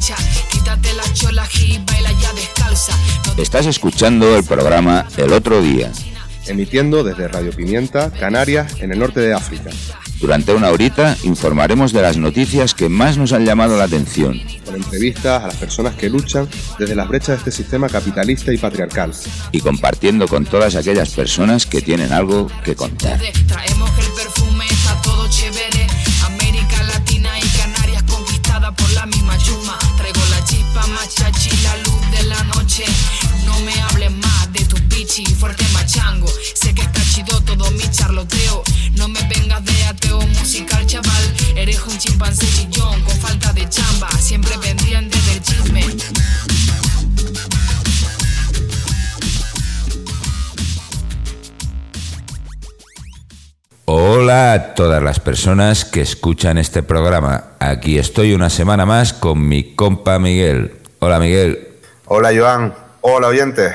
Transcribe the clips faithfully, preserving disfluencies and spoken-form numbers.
Estás escuchando el programa El Otro Día, emitiendo desde Radio Pimienta, Canarias, en el norte de África. Durante una horita informaremos de las noticias que más nos han llamado la atención. Con entrevistas a las personas que luchan desde las brechas de este sistema capitalista y patriarcal. Y compartiendo con todas aquellas personas que tienen algo que contar. Traemos el perfume, está todo chévere. América Latina y Canarias conquistada por la misma chuma. Traigo la chispa, machachi, la luz de la noche. No me hables más de tu pichi, fuerte machango. Sé que está chido todo mi charloteo. No me vengas de ateo musical, chaval. Eres un chimpancé chillón con falta de chamba. Siempre pendiente del chisme. Hola a todas las personas que escuchan este programa. Aquí estoy una semana más con mi compa Miguel. Hola, Miguel. Hola, Joan. Hola, oyentes.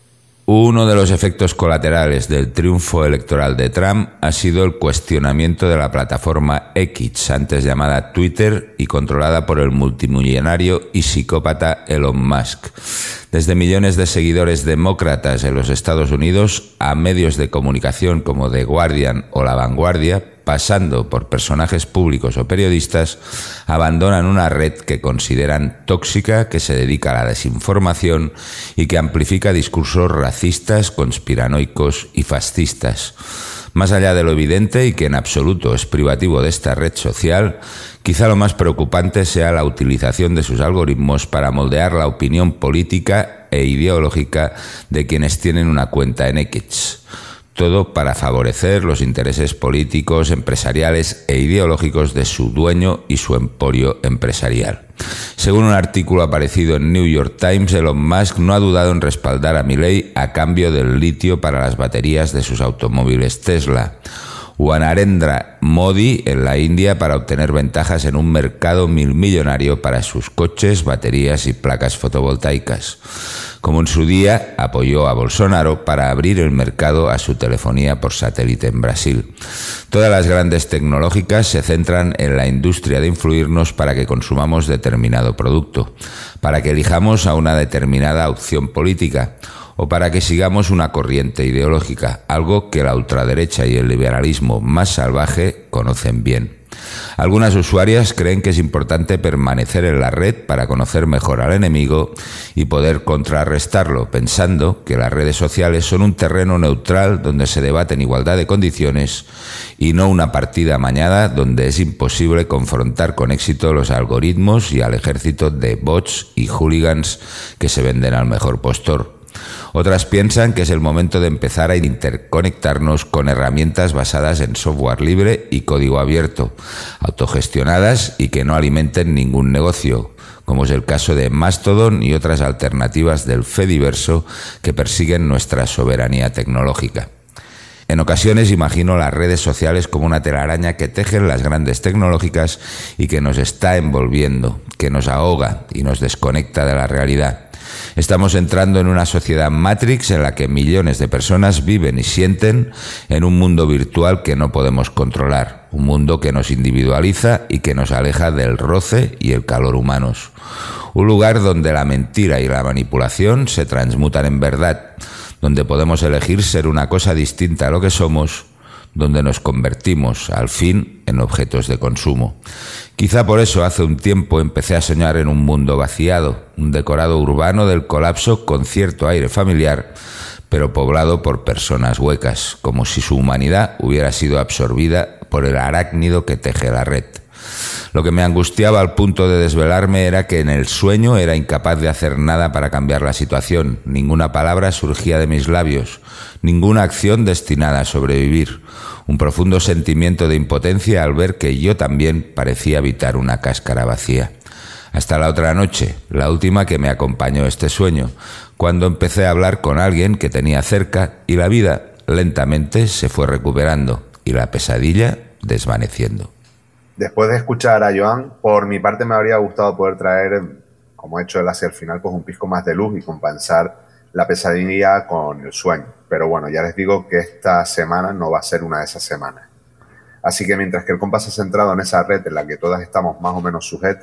Uno de los efectos colaterales del triunfo electoral de Trump ha sido el cuestionamiento de la plataforma X, antes llamada Twitter y controlada por el multimillonario y psicópata Elon Musk. Desde millones de seguidores demócratas en los Estados Unidos a medios de comunicación como The Guardian o La Vanguardia, pasando por personajes públicos o periodistas, abandonan una red que consideran tóxica, que se dedica a la desinformación y que amplifica discursos racistas, conspiranoicos y fascistas. Más allá de lo evidente y que en absoluto es privativo de esta red social, quizá lo más preocupante sea la utilización de sus algoritmos para moldear la opinión política e ideológica de quienes tienen una cuenta en X. Todo para favorecer los intereses políticos, empresariales e ideológicos de su dueño y su emporio empresarial. Según un artículo aparecido en New York Times, Elon Musk no ha dudado en respaldar a Milei a cambio del litio para las baterías de sus automóviles Tesla, o a Narendra Modi en la India para obtener ventajas en un mercado milmillonario para sus coches, baterías y placas fotovoltaicas, como en su día apoyó a Bolsonaro para abrir el mercado a su telefonía por satélite en Brasil. Todas las grandes tecnológicas se centran en la industria de influirnos para que consumamos determinado producto, para que elijamos a una determinada opción política, o para que sigamos una corriente ideológica, algo que la ultraderecha y el liberalismo más salvaje conocen bien. Algunas usuarias creen que es importante permanecer en la red para conocer mejor al enemigo y poder contrarrestarlo, pensando que las redes sociales son un terreno neutral donde se debate en igualdad de condiciones y no una partida amañada donde es imposible confrontar con éxito los algoritmos y al ejército de bots y hooligans que se venden al mejor postor. Otras piensan que es el momento de empezar a interconectarnos con herramientas basadas en software libre y código abierto, autogestionadas y que no alimenten ningún negocio, como es el caso de Mastodon y otras alternativas del Fediverso que persiguen nuestra soberanía tecnológica. En ocasiones imagino las redes sociales como una telaraña que tejen las grandes tecnológicas y que nos está envolviendo, que nos ahoga y nos desconecta de la realidad. Estamos entrando en una sociedad Matrix en la que millones de personas viven y sienten en un mundo virtual que no podemos controlar, un mundo que nos individualiza y que nos aleja del roce y el calor humanos. Un lugar donde la mentira y la manipulación se transmutan en verdad, donde podemos elegir ser una cosa distinta a lo que somos, donde nos convertimos, al fin, en objetos de consumo. Quizá por eso hace un tiempo empecé a soñar en un mundo vaciado, un decorado urbano del colapso con cierto aire familiar, pero poblado por personas huecas, como si su humanidad hubiera sido absorbida por el arácnido que teje la red. Lo que me angustiaba al punto de desvelarme era que en el sueño era incapaz de hacer nada para cambiar la situación. Ninguna palabra surgía de mis labios, ninguna acción destinada a sobrevivir. Un profundo sentimiento de impotencia al ver que yo también parecía habitar una cáscara vacía. Hasta la otra noche, la última que me acompañó este sueño, cuando empecé a hablar con alguien que tenía cerca y la vida lentamente se fue recuperando y la pesadilla desvaneciendo. Después de escuchar a Joan, por mi parte me habría gustado poder traer, como he hecho él hacia el final, pues un pisco más de luz y compensar la pesadilla con el sueño. Pero bueno, ya les digo que esta semana no va a ser una de esas semanas. Así que mientras que el compa se ha centrado en esa red en la que todas estamos más o menos sujetas,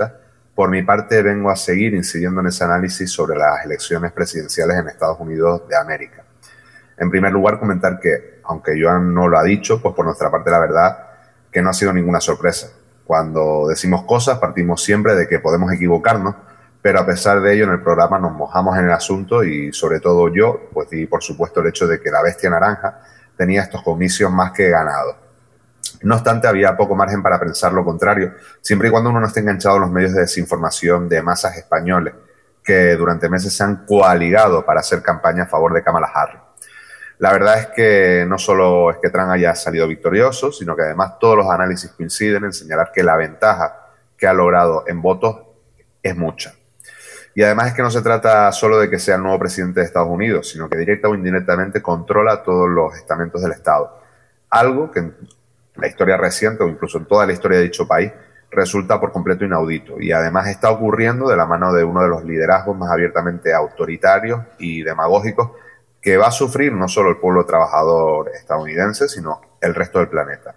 Por mi parte, vengo a seguir incidiendo en ese análisis sobre las elecciones presidenciales en Estados Unidos de América. En primer lugar, comentar que, aunque Joan no lo ha dicho, pues por nuestra parte la verdad que no ha sido ninguna sorpresa. Cuando decimos cosas partimos siempre de que podemos equivocarnos, pero a pesar de ello en el programa nos mojamos en el asunto y sobre todo yo, pues di por supuesto el hecho de que la bestia naranja tenía estos comicios más que ganados. No obstante, había poco margen para pensar lo contrario, siempre y cuando uno no esté enganchado a los medios de desinformación de masas españoles que durante meses se han coaligado para hacer campaña a favor de Kamala Harris. La verdad es que no solo es que Trump haya salido victorioso, sino que además todos los análisis coinciden en señalar que la ventaja que ha logrado en votos es mucha. Y además es que no se trata solo de que sea el nuevo presidente de Estados Unidos, sino que directa o indirectamente controla todos los estamentos del Estado. Algo que en la historia reciente o incluso en toda la historia de dicho país resulta por completo inaudito. Y además está ocurriendo de la mano de uno de los liderazgos más abiertamente autoritarios y demagógicos que va a sufrir no solo el pueblo trabajador estadounidense, sino el resto del planeta.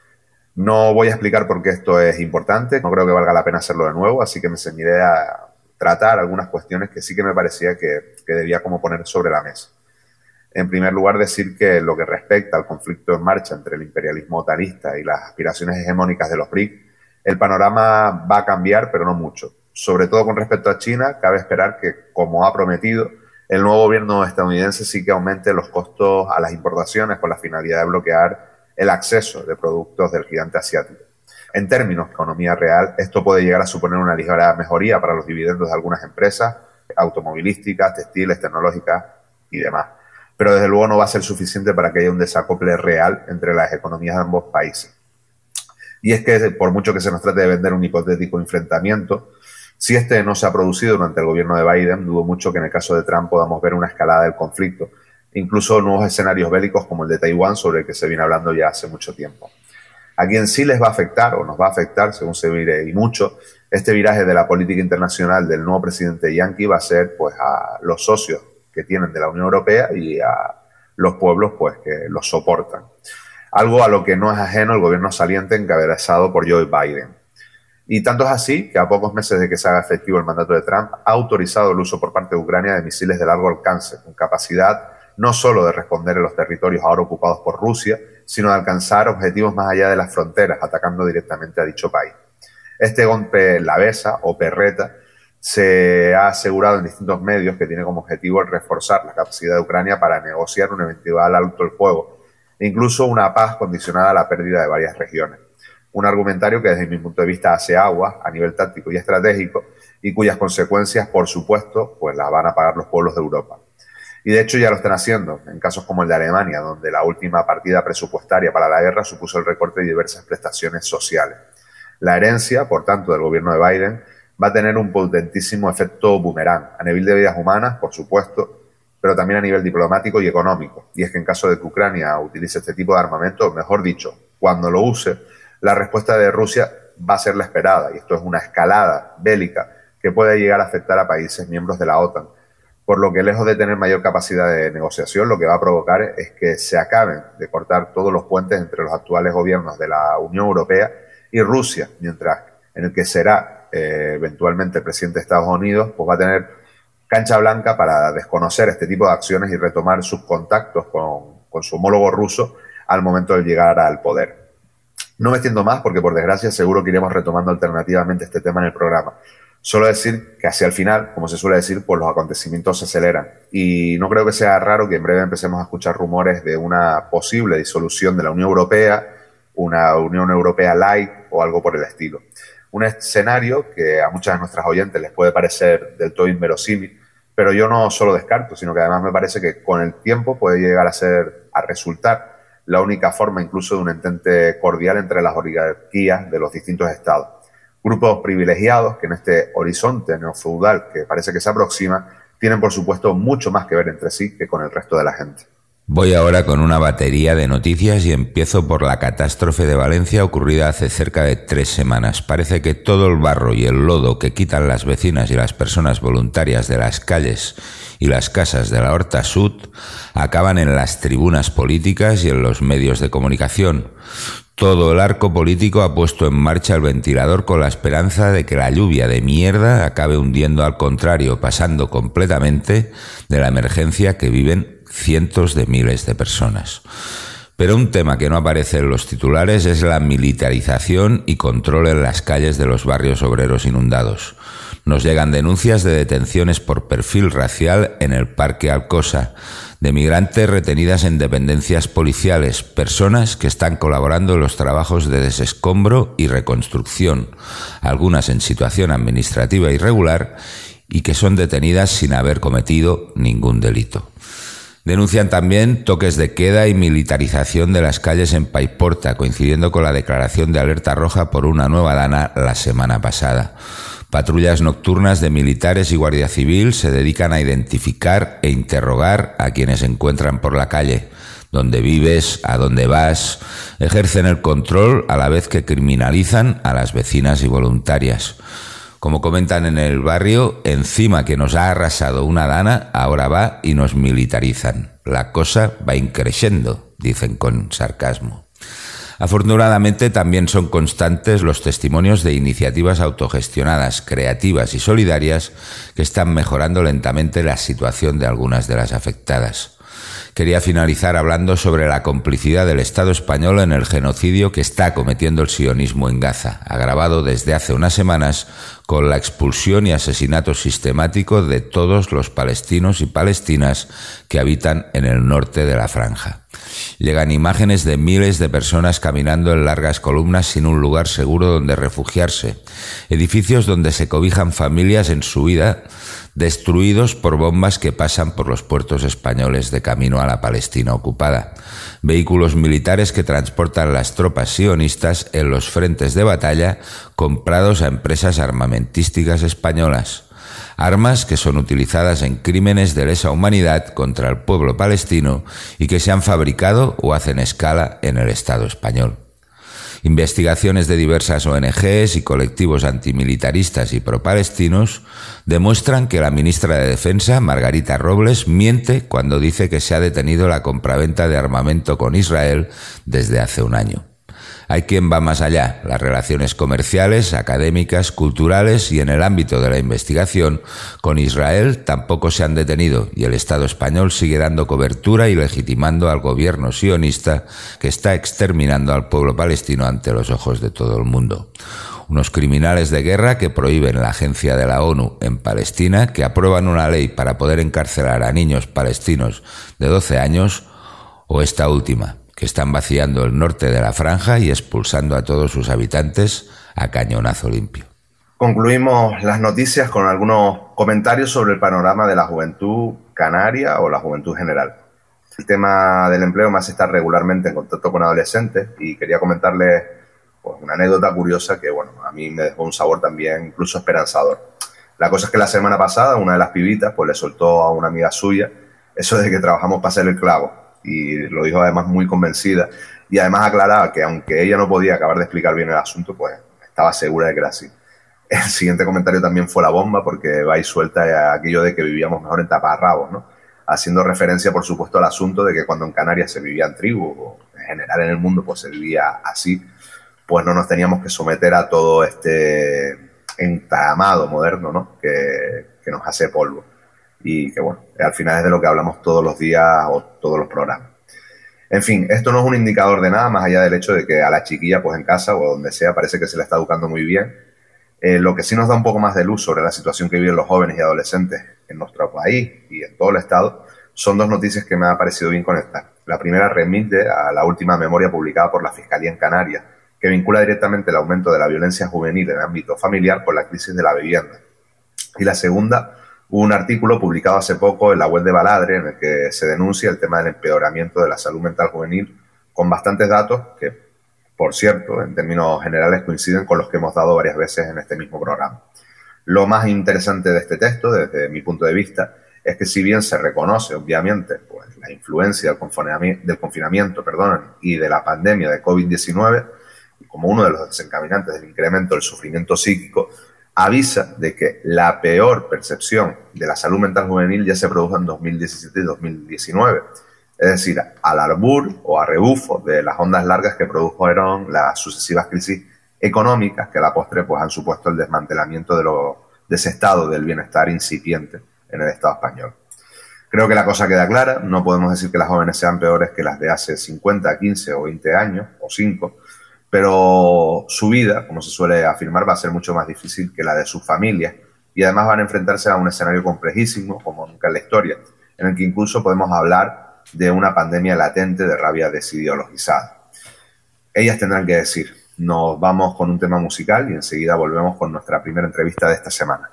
No voy a explicar por qué esto es importante, no creo que valga la pena hacerlo de nuevo, así que me ceñiré a tratar algunas cuestiones que sí que me parecía que, que debía como poner sobre la mesa. En primer lugar, decir que lo que respecta al conflicto en marcha entre el imperialismo otanista y las aspiraciones hegemónicas de los B R I C, el panorama va a cambiar, pero no mucho. Sobre todo con respecto a China, cabe esperar que, como ha prometido, el nuevo gobierno estadounidense sí que aumente los costos a las importaciones con la finalidad de bloquear el acceso de productos del gigante asiático. En términos de economía real, esto puede llegar a suponer una ligera mejoría para los dividendos de algunas empresas automovilísticas, textiles, tecnológicas y demás. Pero desde luego no va a ser suficiente para que haya un desacople real entre las economías de ambos países. Y es que, por mucho que se nos trate de vender un hipotético enfrentamiento, si este no se ha producido durante el gobierno de Biden, dudo mucho que en el caso de Trump podamos ver una escalada del conflicto, incluso nuevos escenarios bélicos como el de Taiwán, sobre el que se viene hablando ya hace mucho tiempo. A quien sí les va a afectar, o nos va a afectar, según se mire y mucho, este viraje de la política internacional del nuevo presidente yanqui va a ser pues a los socios que tienen de la Unión Europea y a los pueblos pues que los soportan. Algo a lo que no es ajeno el gobierno saliente encabezado por Joe Biden. Y tanto es así que a pocos meses de que se haga efectivo el mandato de Trump, ha autorizado el uso por parte de Ucrania de misiles de largo alcance, con capacidad no solo de responder en los territorios ahora ocupados por Rusia, sino de alcanzar objetivos más allá de las fronteras, atacando directamente a dicho país. Este golpe Lavesa o Perreta se ha asegurado en distintos medios que tiene como objetivo el reforzar la capacidad de Ucrania para negociar un eventual alto el fuego, e incluso una paz condicionada a la pérdida de varias regiones. Un argumentario que desde mi punto de vista hace agua a nivel táctico y estratégico y cuyas consecuencias, por supuesto, pues las van a pagar los pueblos de Europa. Y de hecho ya lo están haciendo, en casos como el de Alemania, donde la última partida presupuestaria para la guerra supuso el recorte de diversas prestaciones sociales. La herencia, por tanto, del gobierno de Biden va a tener un potentísimo efecto boomerang, a nivel de vidas humanas, por supuesto, pero también a nivel diplomático y económico. Y es que en caso de que Ucrania utilice este tipo de armamento, mejor dicho, cuando lo use, la respuesta de Rusia va a ser la esperada, y esto es una escalada bélica que puede llegar a afectar a países miembros de la OTAN, por lo que lejos de tener mayor capacidad de negociación, lo que va a provocar es que se acaben de cortar todos los puentes entre los actuales gobiernos de la Unión Europea y Rusia, mientras en el que será eh, eventualmente el presidente de Estados Unidos, pues va a tener cancha blanca para desconocer este tipo de acciones y retomar sus contactos con, con su homólogo ruso al momento de llegar al poder. No me extiendo más porque, por desgracia, seguro que iremos retomando alternativamente este tema en el programa. Solo decir que hacia el final, como se suele decir, pues los acontecimientos se aceleran. Y no creo que sea raro que en breve empecemos a escuchar rumores de una posible disolución de la Unión Europea, una Unión Europea light o algo por el estilo. Un escenario que a muchas de nuestras oyentes les puede parecer del todo inverosímil, pero yo no solo descarto, sino que además me parece que con el tiempo puede llegar a ser, a resultar la única forma incluso de un entente cordial entre las oligarquías de los distintos estados. Grupos privilegiados que en este horizonte neofeudal que parece que se aproxima, tienen por supuesto mucho más que ver entre sí que con el resto de la gente. Voy ahora con una batería de noticias y empiezo por la catástrofe de Valencia ocurrida hace cerca de tres semanas. Parece que todo el barro y el lodo que quitan las vecinas y las personas voluntarias de las calles y las casas de la Horta Sud acaban en las tribunas políticas y en los medios de comunicación. Todo el arco político ha puesto en marcha el ventilador con la esperanza de que la lluvia de mierda acabe hundiendo al contrario, pasando completamente de la emergencia que viven cientos de miles de personas. Pero un tema que no aparece en los titulares es la militarización y control en las calles de los barrios obreros inundados. Nos llegan denuncias de detenciones por perfil racial en el Parque Alcosa, de migrantes retenidas en dependencias policiales, personas que están colaborando en los trabajos de desescombro y reconstrucción, algunas en situación administrativa irregular y que son detenidas sin haber cometido ningún delito. Denuncian también toques de queda y militarización de las calles en Paiporta, coincidiendo con la declaración de alerta roja por una nueva dana la semana pasada. Patrullas nocturnas de militares y Guardia Civil se dedican a identificar e interrogar a quienes se encuentran por la calle. ¿Dónde vives? ¿A dónde vas? Ejercen el control a la vez que criminalizan a las vecinas y voluntarias. Como comentan en el barrio, encima que nos ha arrasado una dana, ahora va y nos militarizan. La cosa va increciendo, dicen con sarcasmo. Afortunadamente también son constantes los testimonios de iniciativas autogestionadas, creativas y solidarias que están mejorando lentamente la situación de algunas de las afectadas. Quería finalizar hablando sobre la complicidad del Estado español en el genocidio que está cometiendo el sionismo en Gaza, agravado desde hace unas semanas con la expulsión y asesinato sistemático de todos los palestinos y palestinas que habitan en el norte de la franja. Llegan imágenes de miles de personas caminando en largas columnas sin un lugar seguro donde refugiarse, edificios donde se cobijan familias en su huida, destruidos por bombas que pasan por los puertos españoles de camino a la Palestina ocupada, vehículos militares que transportan las tropas sionistas en los frentes de batalla comprados a empresas armamentísticas españolas, armas que son utilizadas en crímenes de lesa humanidad contra el pueblo palestino y que se han fabricado o hacen escala en el Estado español. Investigaciones de diversas O N Ges y colectivos antimilitaristas y propalestinos demuestran que la ministra de Defensa, Margarita Robles, miente cuando dice que se ha detenido la compraventa de armamento con Israel desde hace un año. Hay quien va más allá. Las relaciones comerciales, académicas, culturales y en el ámbito de la investigación con Israel tampoco se han detenido y el Estado español sigue dando cobertura y legitimando al gobierno sionista que está exterminando al pueblo palestino ante los ojos de todo el mundo. Unos criminales de guerra que prohíben la agencia de la ONU en Palestina, que aprueban una ley para poder encarcelar a niños palestinos de doce años, o esta última, que están vaciando el norte de la franja y expulsando a todos sus habitantes a cañonazo limpio. Concluimos las noticias con algunos comentarios sobre el panorama de la juventud canaria o la juventud general. El tema del empleo me hace estar regularmente en contacto con adolescentes y quería comentarles pues, una anécdota curiosa que bueno, a mí me dejó un sabor también incluso esperanzador. La cosa es que la semana pasada una de las pibitas pues, le soltó a una amiga suya eso de que trabajamos para hacer el clavo. Y lo dijo además muy convencida y además aclaraba que aunque ella no podía acabar de explicar bien el asunto, pues estaba segura de que era así. El siguiente comentario también fue la bomba porque va y suelta aquello de que vivíamos mejor en taparrabos, ¿no? Haciendo referencia, por supuesto, al asunto de que cuando en Canarias se vivía en tribu o en general en el mundo pues se vivía así, pues no nos teníamos que someter a todo este entramado moderno, ¿no? que, que nos hace polvo. Y que bueno, al final es de lo que hablamos todos los días o todos los programas. En fin, esto no es un indicador de nada más allá del hecho de que a la chiquilla pues en casa o donde sea parece que se le está educando muy bien. Eh, lo que sí nos da un poco más de luz sobre la situación que viven los jóvenes y adolescentes en nuestro país y en todo el estado son dos noticias que me ha parecido bien conectar. La primera remite a la última memoria publicada por la Fiscalía en Canarias, que vincula directamente el aumento de la violencia juvenil en el ámbito familiar con la crisis de la vivienda. Y la segunda, hubo un artículo publicado hace poco en la web de Baladre en el que se denuncia el tema del empeoramiento de la salud mental juvenil con bastantes datos que, por cierto, en términos generales coinciden con los que hemos dado varias veces en este mismo programa. Lo más interesante de este texto, desde mi punto de vista, es que si bien se reconoce, obviamente, pues la influencia del confinamiento, del confinamiento perdón, y de la pandemia de COVID diecinueve, como uno de los desencadenantes del incremento del sufrimiento psíquico, avisa de que la peor percepción de la salud mental juvenil ya se produjo en dos mil diecisiete y dos mil diecinueve. Es decir, al arbur o a rebufo de las ondas largas que produjeron las sucesivas crisis económicas que a la postre pues, han supuesto el desmantelamiento de, lo, de ese estado del bienestar incipiente en el Estado español. Creo que la cosa queda clara, no podemos decir que las jóvenes sean peores que las de hace cincuenta, quince o veinte años, o cinco, pero su vida, como se suele afirmar, va a ser mucho más difícil que la de sus familias y además van a enfrentarse a un escenario complejísimo, como nunca en la historia, en el que incluso podemos hablar de una pandemia latente de rabia desideologizada. Ellas tendrán que decir. Nos vamos con un tema musical y enseguida volvemos con nuestra primera entrevista de esta semana.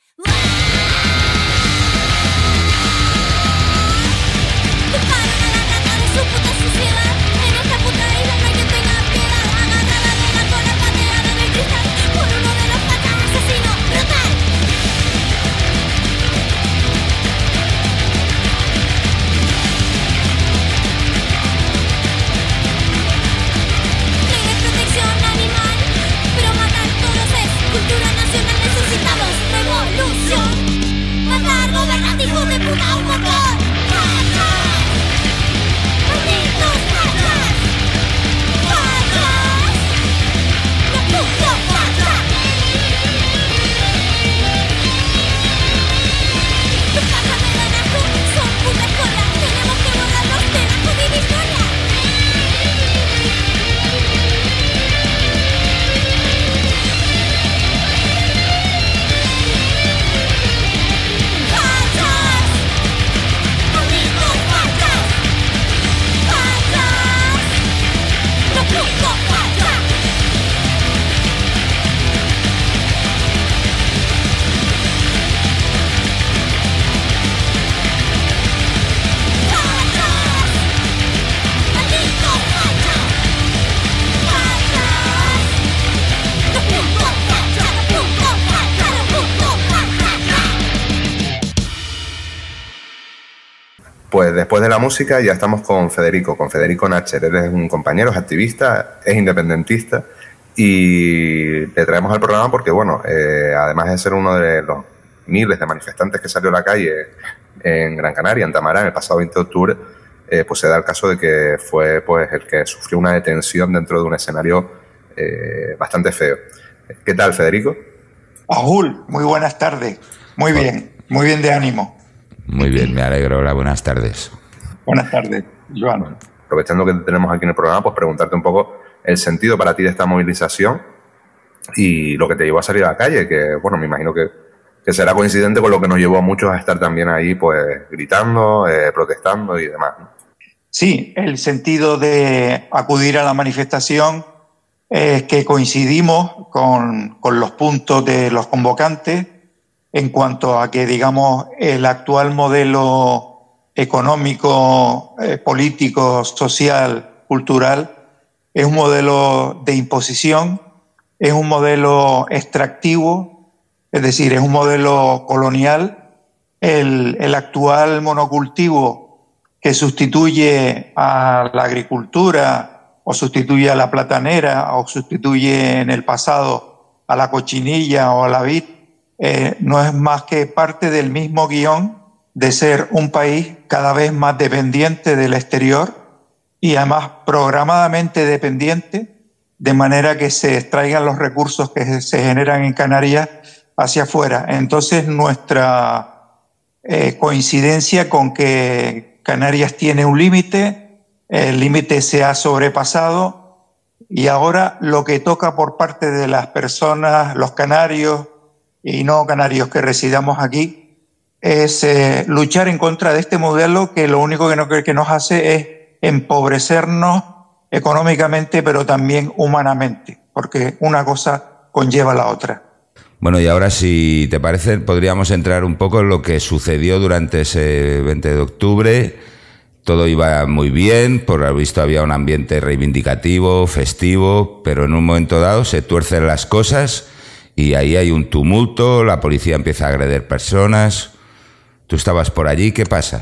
Pues después de la música ya estamos con Federico, con Federico Nacher. Él es un compañero, es activista, es independentista y le traemos al programa porque, bueno, eh, además de ser uno de los miles de manifestantes que salió a la calle en Gran Canaria, en Tamarán, el pasado veinte de octubre, eh, pues se da el caso de que fue pues el que sufrió una detención dentro de un escenario eh, bastante feo. ¿Qué tal, Federico? Ajul, muy buenas tardes. Muy bien, muy bien de ánimo. Muy bien, me alegro. Hola, buenas tardes. Buenas tardes, Joan. Aprovechando que te tenemos aquí en el programa, pues preguntarte un poco el sentido para ti de esta movilización y lo que te llevó a salir a la calle, que, bueno, me imagino que, que será coincidente con lo que nos llevó a muchos a estar también ahí, pues, gritando, eh, protestando y demás, ¿no? Sí, el sentido de acudir a la manifestación es que coincidimos con, con los puntos de los convocantes en cuanto a que, digamos, el actual modelo económico, eh, político, social, cultural, es un modelo de imposición, es un modelo extractivo, es decir, es un modelo colonial. El, el actual monocultivo que sustituye a la agricultura o sustituye a la platanera o sustituye en el pasado a la cochinilla o a la vid, Eh, no es más que parte del mismo guión de ser un país cada vez más dependiente del exterior y además programadamente dependiente, de manera que se extraigan los recursos que se generan en Canarias hacia afuera. Entonces nuestra eh, coincidencia con que Canarias tiene un límite, el límite se ha sobrepasado y ahora lo que toca por parte de las personas, los canarios y no canarios que residamos aquí, es eh, luchar en contra de este modelo que lo único que, no, que nos hace es empobrecernos económicamente, pero también humanamente, porque una cosa conlleva a la otra. Bueno, y ahora, si te parece, podríamos entrar un poco en lo que sucedió durante ese veinte de octubre. Todo iba muy bien, por lo visto había un ambiente reivindicativo, festivo, pero en un momento dado se tuercen las cosas y ahí hay un tumulto, la policía empieza a agredir personas. ¿Tú estabas por allí? ¿Qué pasa?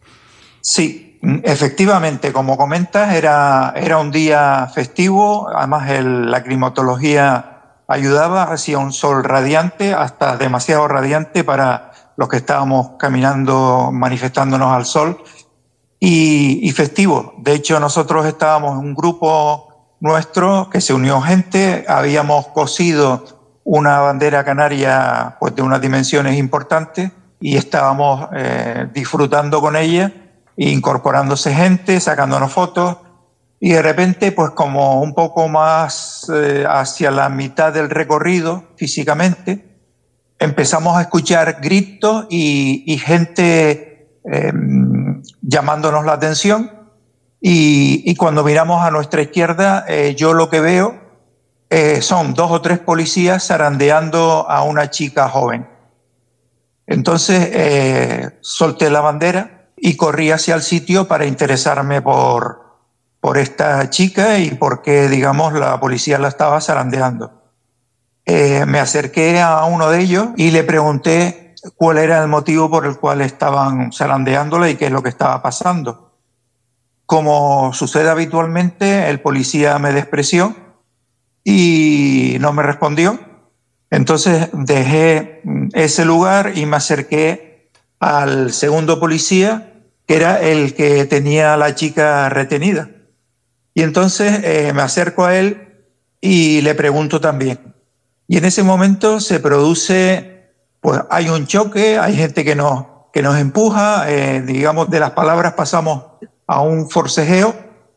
Sí, efectivamente, como comentas, era, era un día festivo, además el, la climatología ayudaba, hacía un sol radiante, hasta demasiado radiante para los que estábamos caminando, manifestándonos al sol, y, y festivo. De hecho, nosotros estábamos en un grupo nuestro que se unió gente, habíamos cosido una bandera canaria pues, de unas dimensiones importantes y estábamos eh, disfrutando con ella, incorporándose gente, sacándonos fotos, y de repente, pues como un poco más eh, hacia la mitad del recorrido físicamente, empezamos a escuchar gritos y, y gente eh, llamándonos la atención, y, y cuando miramos a nuestra izquierda, eh, yo lo que veo eh, son dos o tres policías zarandeando a una chica joven. Entonces eh, solté la bandera y corrí hacia el sitio para interesarme por, por esta chica y por qué, digamos, la policía la estaba zarandeando. Eh, me acerqué a uno de ellos y le pregunté cuál era el motivo por el cual estaban zarandeándola y qué es lo que estaba pasando. Como sucede habitualmente, el policía me despreció y no me respondió. Entonces dejé ese lugar y me acerqué al segundo policía, que era el que tenía a la chica retenida. Y entonces eh, me acerco a él y le pregunto también. Y en ese momento se produce, pues hay un choque, hay gente que nos, que nos empuja, eh, digamos, de las palabras pasamos a un forcejeo,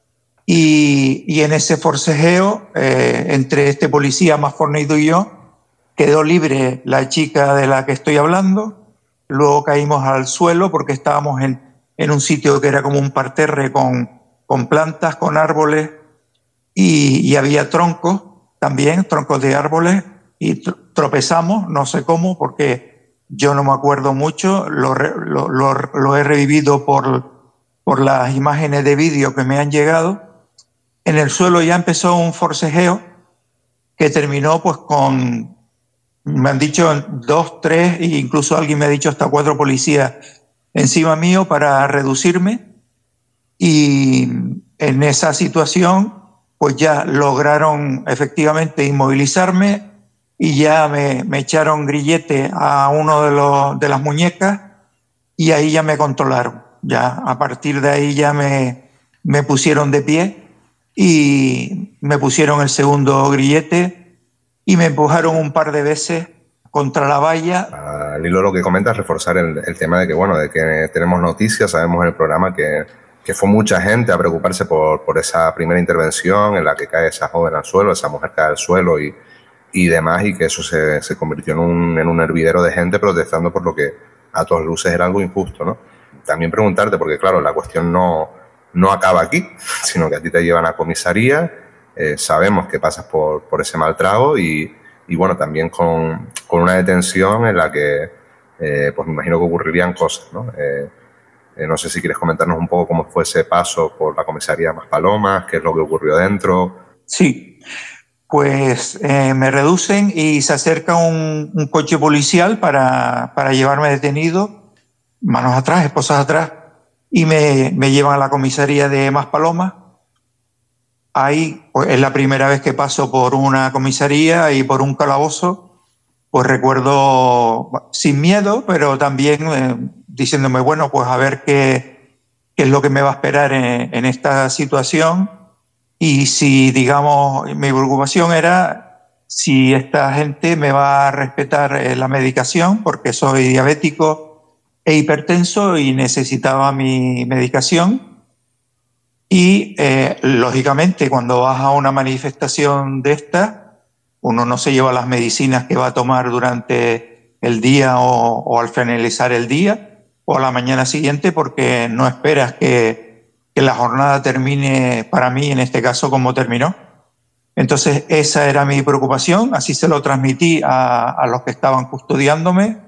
y, y en ese forcejeo, eh, entre este policía más fornido y yo, quedó libre la chica de la que estoy hablando. Luego caímos al suelo porque estábamos en, en un sitio que era como un parterre con, con plantas, con árboles, y, y había troncos también, troncos de árboles, y tropezamos, no sé cómo, porque yo no me acuerdo mucho, lo, lo, lo, lo he revivido por, por las imágenes de vídeo que me han llegado. En el suelo ya empezó un forcejeo que terminó pues con, me han dicho dos, tres, e incluso alguien me ha dicho hasta cuatro policías encima mío para reducirme, y en esa situación pues ya lograron efectivamente inmovilizarme y ya me, me echaron grillete a uno de, los, de las muñecas y ahí ya me controlaron. Ya a partir de ahí ya me, me pusieron de pie y me pusieron el segundo grillete y me empujaron un par de veces contra la valla. Al hilo lo que comentas, reforzar el, el tema de que, bueno, de que tenemos noticias, sabemos en el programa que, que fue mucha gente a preocuparse por, por esa primera intervención en la que cae esa joven al suelo, esa mujer cae al suelo y, y demás, y que eso se, se convirtió en un, en un hervidero de gente protestando por lo que a todas luces era algo injusto, ¿no? También preguntarte, porque claro, la cuestión no, no acaba aquí, sino que a ti te llevan a comisaría, eh, sabemos que pasas por, por ese mal trago y, y bueno, también con, con una detención en la que eh, pues me imagino que ocurrirían cosas, ¿no? Eh, eh, no sé si quieres comentarnos un poco cómo fue ese paso por la comisaría de Maspalomas, qué es lo que ocurrió dentro. Sí, pues eh, me reducen y se acerca un, un coche policial para, para llevarme detenido, manos atrás, esposas atrás, y me, me llevan a la comisaría de Maspalomas. Ahí pues, es la primera vez que paso por una comisaría y por un calabozo, pues recuerdo sin miedo, pero también eh, diciéndome, bueno, pues a ver qué, qué es lo que me va a esperar en, en esta situación. Y si, digamos, mi preocupación era si esta gente me va a respetar eh, la medicación, porque soy diabético e hipertenso y necesitaba mi medicación. Y, eh, lógicamente, cuando vas a una manifestación de esta, uno no se lleva las medicinas que va a tomar durante el día o, o al finalizar el día o a la mañana siguiente, porque no esperas que que la jornada termine para mí, en este caso, como terminó. Entonces, esa era mi preocupación, así se lo transmití a, a los que estaban custodiándome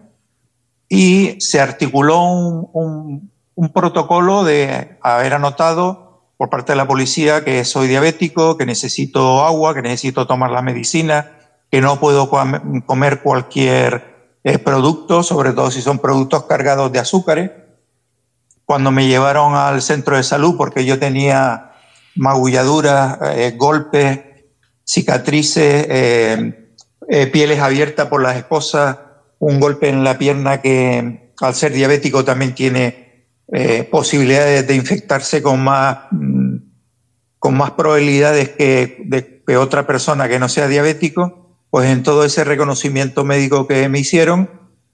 y se articuló un, un, un protocolo de haber anotado por parte de la policía que soy diabético, que necesito agua, que necesito tomar la medicina, que no puedo comer cualquier eh, productos, sobre todo si son productos cargados de azúcares. Cuando me llevaron al centro de salud, porque yo tenía magulladuras, eh, golpes, cicatrices, eh, eh, pieles abiertas por las esposas, un golpe en la pierna que al ser diabético también tiene eh, posibilidades de infectarse con más, mm, con más probabilidades que, de, que otra persona que no sea diabético. Pues en todo ese reconocimiento médico que me hicieron,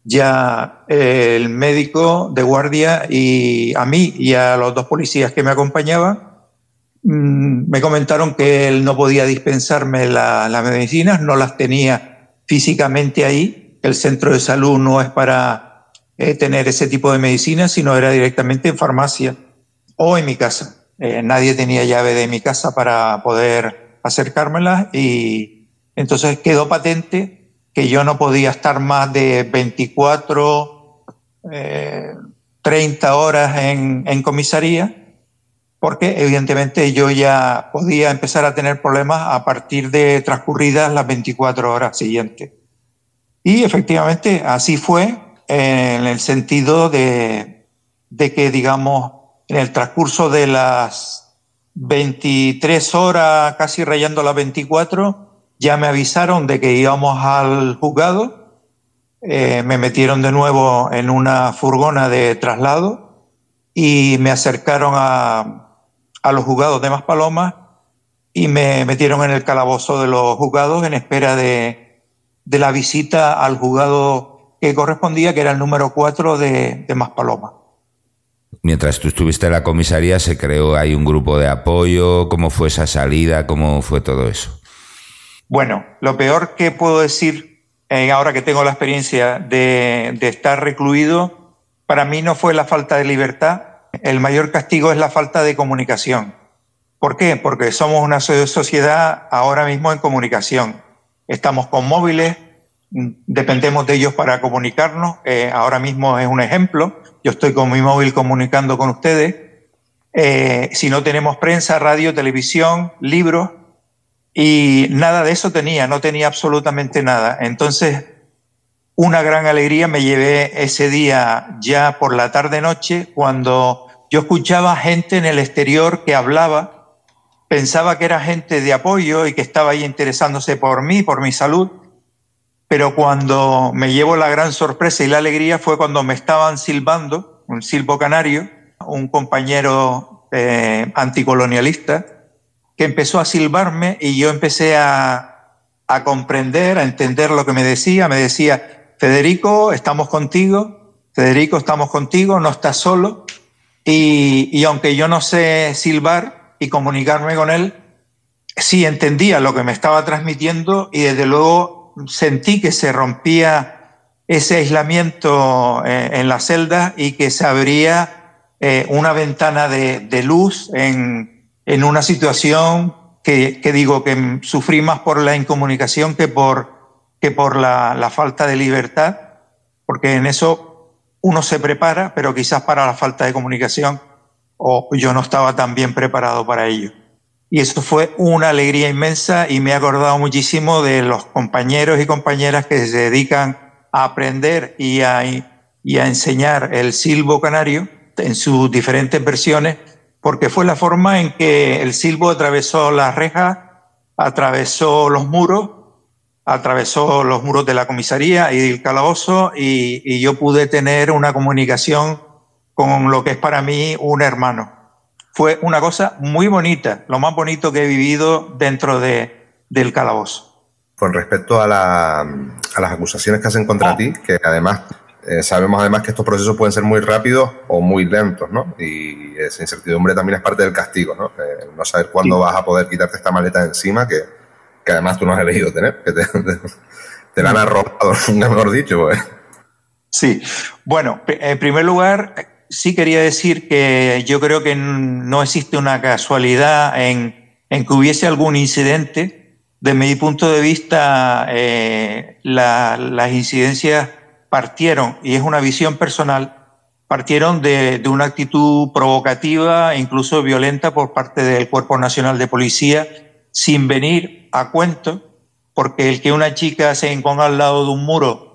ya eh, el médico de guardia y a mí y a los dos policías que me acompañaban mmm, me comentaron que él no podía dispensarme la, las medicinas, no las tenía físicamente ahí. El centro de salud no es para eh, tener ese tipo de medicinas, sino era directamente en farmacia o en mi casa. Eh, nadie tenía llave de mi casa para poder acercármelas y entonces quedó patente que yo no podía estar más de veinticuatro, eh, treinta horas en, en comisaría, porque evidentemente yo ya podía empezar a tener problemas a partir de transcurridas las veinticuatro horas siguientes. Y efectivamente así fue, eh, en el sentido de, de que, digamos, en el transcurso de las veintitrés horas, casi rayando las veinticuatro, ya me avisaron de que íbamos al juzgado, eh, me metieron de nuevo en una furgona de traslado y me acercaron a, a los juzgados de Maspalomas y me metieron en el calabozo de los juzgados en espera de, de la visita al juzgado que correspondía, que era el número cuatro de, de Maspalomas. Mientras tú estuviste en la comisaría, ¿se creó ahí un grupo de apoyo? ¿Cómo fue esa salida? ¿Cómo fue todo eso? Bueno, lo peor que puedo decir, eh, ahora que tengo la experiencia de, de estar recluido, para mí no fue la falta de libertad. El mayor castigo es la falta de comunicación. ¿Por qué? Porque somos una sociedad ahora mismo en comunicación. Estamos con móviles, dependemos de ellos para comunicarnos. Eh, ahora mismo es un ejemplo. Yo estoy con mi móvil comunicando con ustedes. Eh, si no tenemos prensa, radio, televisión, libros, y nada de eso tenía, no tenía absolutamente nada. Entonces, una gran alegría me llevé ese día ya por la tarde-noche, cuando yo escuchaba gente en el exterior que hablaba, pensaba que era gente de apoyo y que estaba ahí interesándose por mí, por mi salud, pero cuando me llevo la gran sorpresa y la alegría fue cuando me estaban silbando, un silbo canario, un compañero eh, anticolonialista, que empezó a silbarme y yo empecé a, a comprender, a entender lo que me decía. Me decía: Federico, estamos contigo, Federico, estamos contigo, no estás solo. Y, y aunque yo no sé silbar y comunicarme con él, sí entendía lo que me estaba transmitiendo y desde luego sentí que se rompía ese aislamiento eh, en la celda y que se abría eh, una ventana de, de luz en en una situación que, que digo que sufrí más por la incomunicación que por, que por la, la falta de libertad, porque en eso uno se prepara, pero quizás para la falta de comunicación o yo no estaba tan bien preparado para ello. Y eso fue una alegría inmensa y me he acordado muchísimo de los compañeros y compañeras que se dedican a aprender y a, y a enseñar el silbo canario en sus diferentes versiones, porque fue la forma en que el silbo atravesó las rejas, atravesó los muros, atravesó los muros de la comisaría y del calabozo y, y yo pude tener una comunicación con lo que es para mí un hermano. Fue una cosa muy bonita, lo más bonito que he vivido dentro de, del calabozo. Con respecto a, la, a las acusaciones que hacen contra oh. ti, que además... Eh, sabemos además que estos procesos pueden ser muy rápidos o muy lentos, ¿no? Y esa incertidumbre también es parte del castigo, ¿no? Eh, no saber cuándo sí. vas a poder quitarte esta maleta de encima, que, que además tú no has elegido tener, que te, te, te la han arrojado, mejor dicho. Pues. Sí, bueno, en primer lugar, sí quería decir que yo creo que no existe una casualidad en, en que hubiese algún incidente. Desde mi punto de vista, eh, la, las incidencias partieron, y es una visión personal, partieron de, de una actitud provocativa e incluso violenta por parte del Cuerpo Nacional de Policía, sin venir a cuento, porque el que una chica se ponga al lado de un muro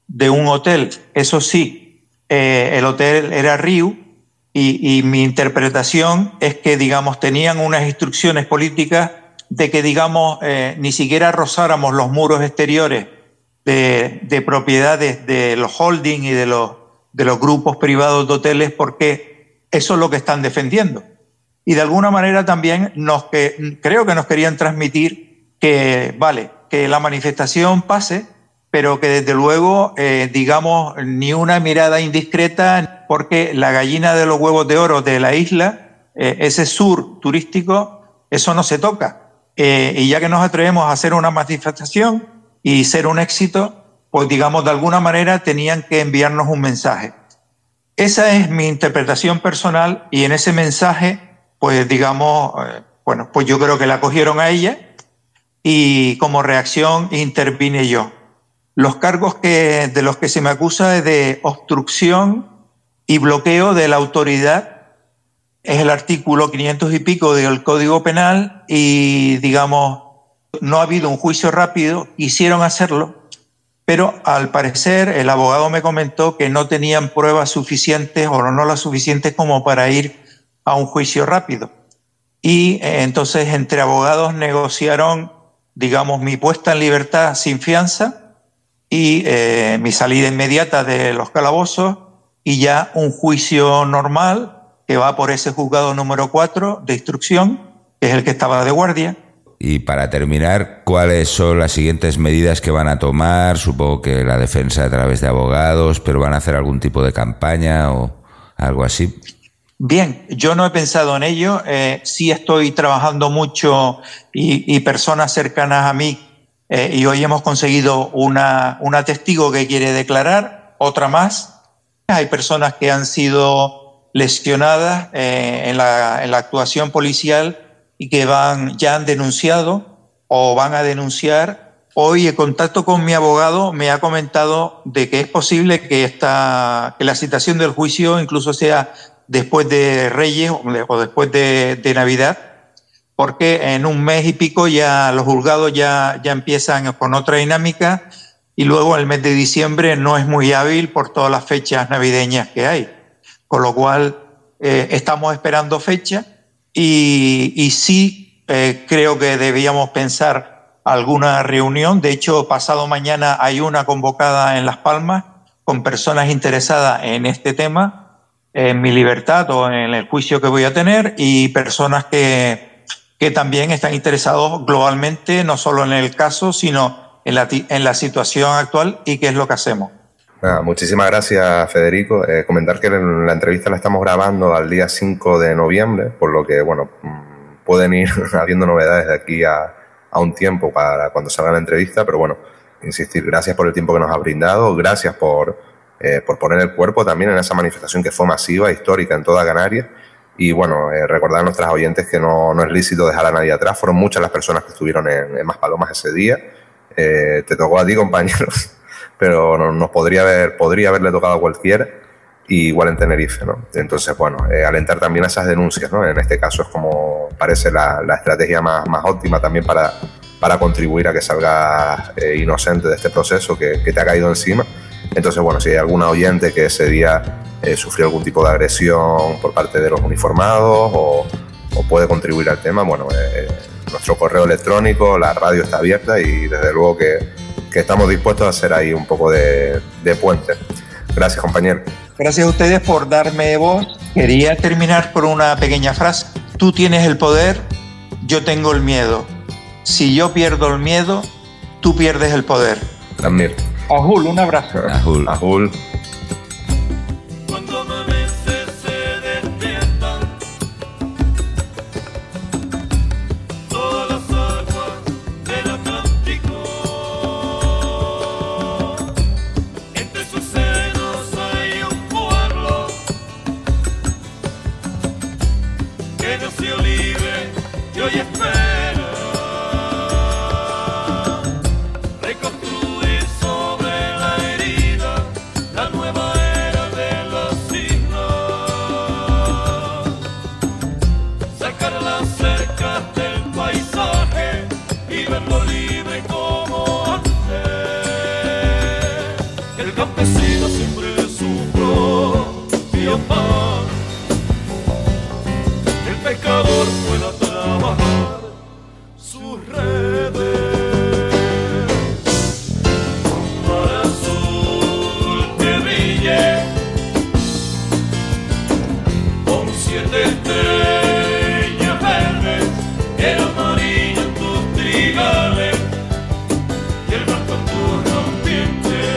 de un hotel. Eso sí, eh, el hotel era Riu y, y mi interpretación es que, digamos, tenían unas instrucciones políticas de que, digamos, eh, ni siquiera rozáramos los muros exteriores de, de propiedades de los holdings y de los, de los grupos privados de hoteles, porque eso es lo que están defendiendo. Y de alguna manera también nos que, creo que nos querían transmitir que, vale, que la manifestación pase, pero que desde luego, eh, digamos, ni una mirada indiscreta, porque la gallina de los huevos de oro de la isla, eh, ese sur turístico, eso no se toca. Eh, y ya que nos atrevemos a hacer una manifestación y ser un éxito, pues digamos, de alguna manera tenían que enviarnos un mensaje. Esa es mi interpretación personal y en ese mensaje, pues digamos, eh, bueno, pues yo creo que la cogieron a ella y como reacción intervine yo. Los cargos que, de los que se me acusa es de obstrucción y bloqueo de la autoridad. Es el artículo quinientos y pico del Código Penal y, digamos, no ha habido un juicio rápido, quisieron hacerlo, pero al parecer el abogado me comentó que no tenían pruebas suficientes o no las suficientes como para ir a un juicio rápido. Y eh, entonces entre abogados negociaron, digamos, mi puesta en libertad sin fianza y eh, mi salida inmediata de los calabozos y ya un juicio normal que va por ese juzgado número cuatro de instrucción, que es el que estaba de guardia. Y para terminar, ¿cuáles son las siguientes medidas que van a tomar? Supongo que la defensa a través de abogados, pero ¿van a hacer algún tipo de campaña o algo así? Bien, yo no he pensado en ello. Eh, sí estoy trabajando mucho y, y personas cercanas a mí, eh, y hoy hemos conseguido una, una testigo que quiere declarar, otra más. Hay personas que han sido lesionadas eh, en, la, en la actuación policial y que van, ya han denunciado o van a denunciar. Hoy en contacto con mi abogado me ha comentado de que es posible que, esta, que la citación del juicio incluso sea después de Reyes o después de, de Navidad, porque en un mes y pico ya los juzgados ya, ya empiezan con otra dinámica y luego el mes de diciembre no es muy hábil por todas las fechas navideñas que hay. Con lo cual eh, estamos esperando fecha y, y sí eh, creo que debíamos pensar alguna reunión. De hecho, pasado mañana hay una convocada en Las Palmas con personas interesadas en este tema, en mi libertad o en el juicio que voy a tener, y personas que, que también están interesados globalmente, no solo en el caso, sino en la, en la situación actual y qué es lo que hacemos. Nada, muchísimas gracias, Federico. Eh, comentar que la entrevista la estamos grabando al día cinco de noviembre, por lo que, bueno, pueden ir habiendo novedades de aquí a, a un tiempo para cuando salga la entrevista, pero bueno, insistir, gracias por el tiempo que nos ha brindado, gracias por, eh, por poner el cuerpo también en esa manifestación que fue masiva, histórica en toda Canarias, y bueno, eh, recordar a nuestras oyentes que no, no es lícito dejar a nadie atrás. Fueron muchas las personas que estuvieron en, en Maspalomas ese día. Eh, te tocó a ti, compañeros, pero no, nos podría haber podría haberle tocado a cualquiera, y igual en Tenerife, ¿no? Entonces, bueno, eh, alentar también a esas denuncias, ¿no? En este caso es como parece la, la estrategia más, más óptima también para, para contribuir a que salgas eh, inocente de este proceso que, que te ha caído encima. Entonces, bueno, si hay alguna oyente que ese día eh, sufrió algún tipo de agresión por parte de los uniformados o, o puede contribuir al tema, bueno, eh, nuestro correo electrónico, la radio está abierta y desde luego que, que estamos dispuestos a hacer ahí un poco de, de puente. Gracias, compañero. Gracias a ustedes por darme voz. Quería terminar por una pequeña frase. Tú tienes el poder, yo tengo el miedo. Si yo pierdo el miedo, tú pierdes el poder. También. Ajul, un abrazo. Ajul. Ajul. Cuando amanece se despiertan todas las aguas del Atlántico. Entre sus senos hay un pueblo que nació libre y hoy espera reconstruir sobre la herida la pío pan, que el pescador pueda trabajar sus redes. Mar azul que brille con siete estrellas verdes, el amarillo en tus trigales y el blanco en tus rompientes.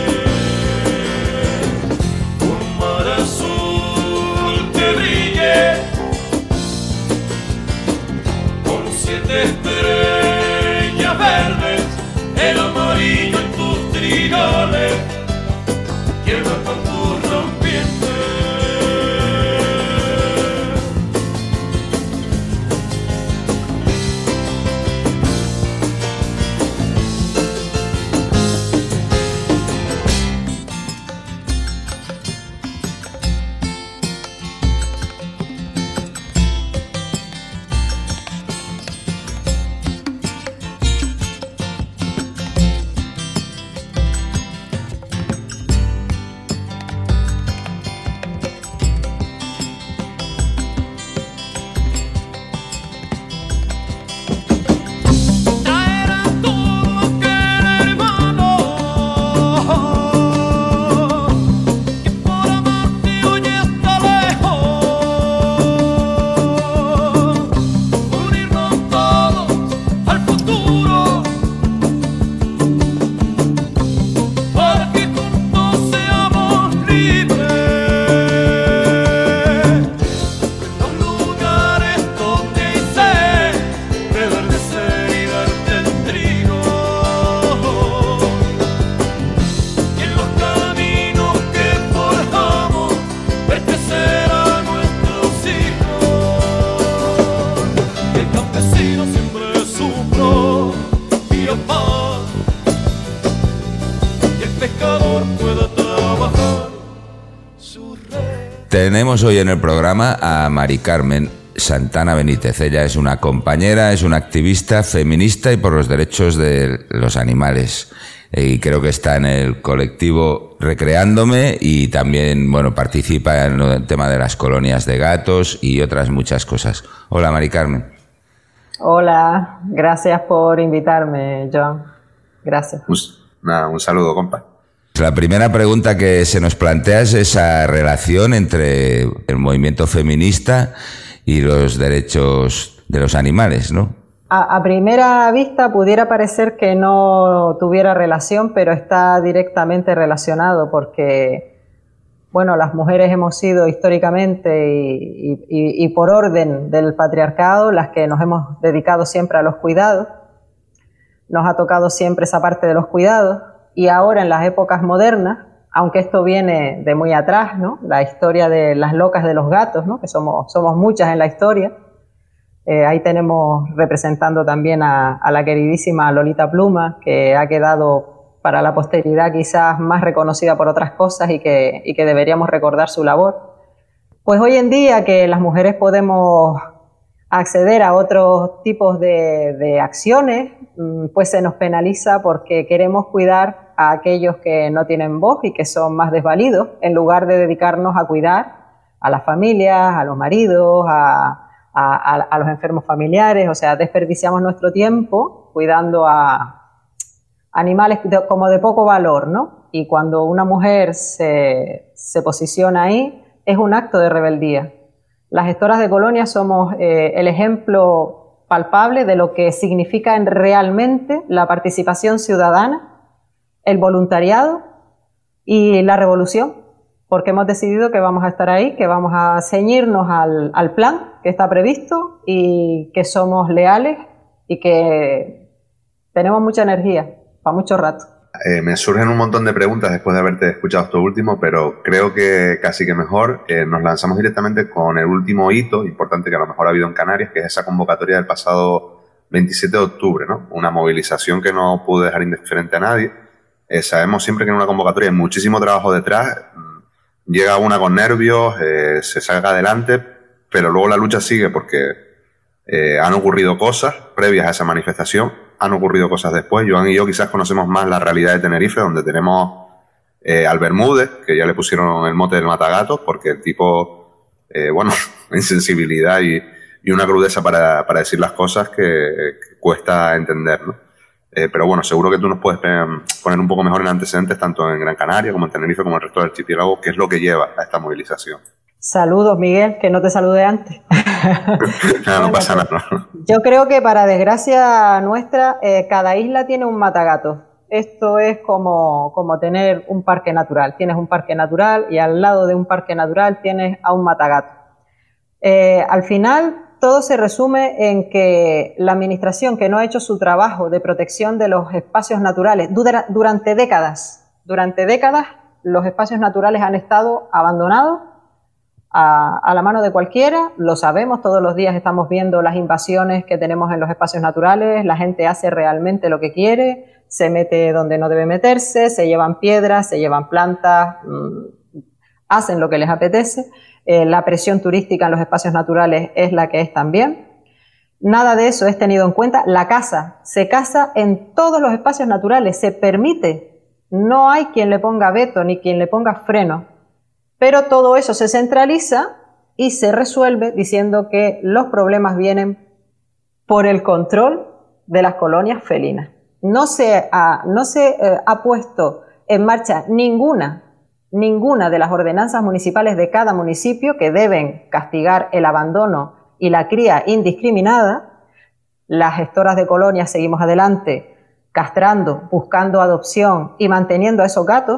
Un mar azul que brille con siete estrellas verdes, el amarillo en tus trigales y el blanco en tus rompientes. Tenemos hoy en el programa a Mari Carmen Santana Benítez. Ella es una compañera, es una activista feminista y por los derechos de los animales. Y creo que está en el colectivo Recreándome y también, bueno, participa en el tema de las colonias de gatos y otras muchas cosas. Hola, Mari Carmen. Hola, gracias por invitarme, Joan. Gracias. Un, nada, un saludo, compa. La primera pregunta que se nos plantea es esa relación entre el movimiento feminista y los derechos de los animales, ¿no? A, a primera vista pudiera parecer que no tuviera relación, pero está directamente relacionado porque, bueno, las mujeres hemos sido históricamente y, y, y por orden del patriarcado las que nos hemos dedicado siempre a los cuidados. Nos ha tocado siempre esa parte de los cuidados. Y ahora en las épocas modernas, aunque esto viene de muy atrás, ¿no? La historia de las locas de los gatos, ¿no? Que somos, somos muchas en la historia. Eh, ahí tenemos representando también a, a la queridísima Lolita Pluma, que ha quedado para la posteridad quizás más reconocida por otras cosas y que, y que deberíamos recordar su labor. Pues hoy en día que las mujeres podemos acceder a otros tipos de, de acciones, pues se nos penaliza porque queremos cuidar a aquellos que no tienen voz y que son más desvalidos, en lugar de dedicarnos a cuidar a las familias, a los maridos, a, a, a los enfermos familiares. O sea, desperdiciamos nuestro tiempo cuidando a animales de, como de poco valor, ¿no? Y cuando una mujer se, se posiciona ahí, es un acto de rebeldía. Las gestoras de colonias somos eh, el ejemplo palpable de lo que significa realmente la participación ciudadana, el voluntariado y la revolución, porque hemos decidido que vamos a estar ahí, que vamos a ceñirnos al, al plan que está previsto y que somos leales y que tenemos mucha energía para mucho rato. Eh, me surgen un montón de preguntas después de haberte escuchado esto último, pero creo que casi que mejor eh, nos lanzamos directamente con el último hito importante que a lo mejor ha habido en Canarias, que es esa convocatoria del pasado veintisiete de octubre, ¿no? Una movilización que no pudo dejar indiferente a nadie. Eh, sabemos siempre que en una convocatoria hay muchísimo trabajo detrás, llega una con nervios, eh, se saca adelante, pero luego la lucha sigue porque eh, han ocurrido cosas previas a esa manifestación. Han ocurrido cosas después. Joan y yo quizás conocemos más la realidad de Tenerife, donde tenemos eh, al Bermúdez, que ya le pusieron el mote del matagatos, porque el tipo, eh, bueno, insensibilidad y, y una crudeza para, para decir las cosas que, que cuesta entender, ¿no? Eh, pero bueno, seguro que tú nos puedes poner un poco mejor en antecedentes, tanto en Gran Canaria como en Tenerife, como en el resto del archipiélago, qué es lo que lleva a esta movilización. Saludos, Miguel, que no te saludé antes. no, no pasa nada. No. Yo creo que, para desgracia nuestra, eh, cada isla tiene un matagato. Esto es como, como tener un parque natural. Tienes un parque natural y al lado de un parque natural tienes a un matagato. Eh, al final, todo se resume en que la administración, que no ha hecho su trabajo de protección de los espacios naturales dura, durante décadas, durante décadas los espacios naturales han estado abandonados a, a la mano de cualquiera, lo sabemos, todos los días estamos viendo las invasiones que tenemos en los espacios naturales, la gente hace realmente lo que quiere, se mete donde no debe meterse, se llevan piedras, se llevan plantas, mmm, hacen lo que les apetece. Eh, la presión turística en los espacios naturales es la que es también. Nada de eso es tenido en cuenta. La caza, se caza en todos los espacios naturales, se permite. No hay quien le ponga veto ni quien le ponga freno. Pero todo eso se centraliza y se resuelve diciendo que los problemas vienen por el control de las colonias felinas. No se ha, no se, eh, ha puesto en marcha ninguna Ninguna de las ordenanzas municipales de cada municipio que deben castigar el abandono y la cría indiscriminada. Las gestoras de colonias seguimos adelante, castrando, buscando adopción y manteniendo a esos gatos,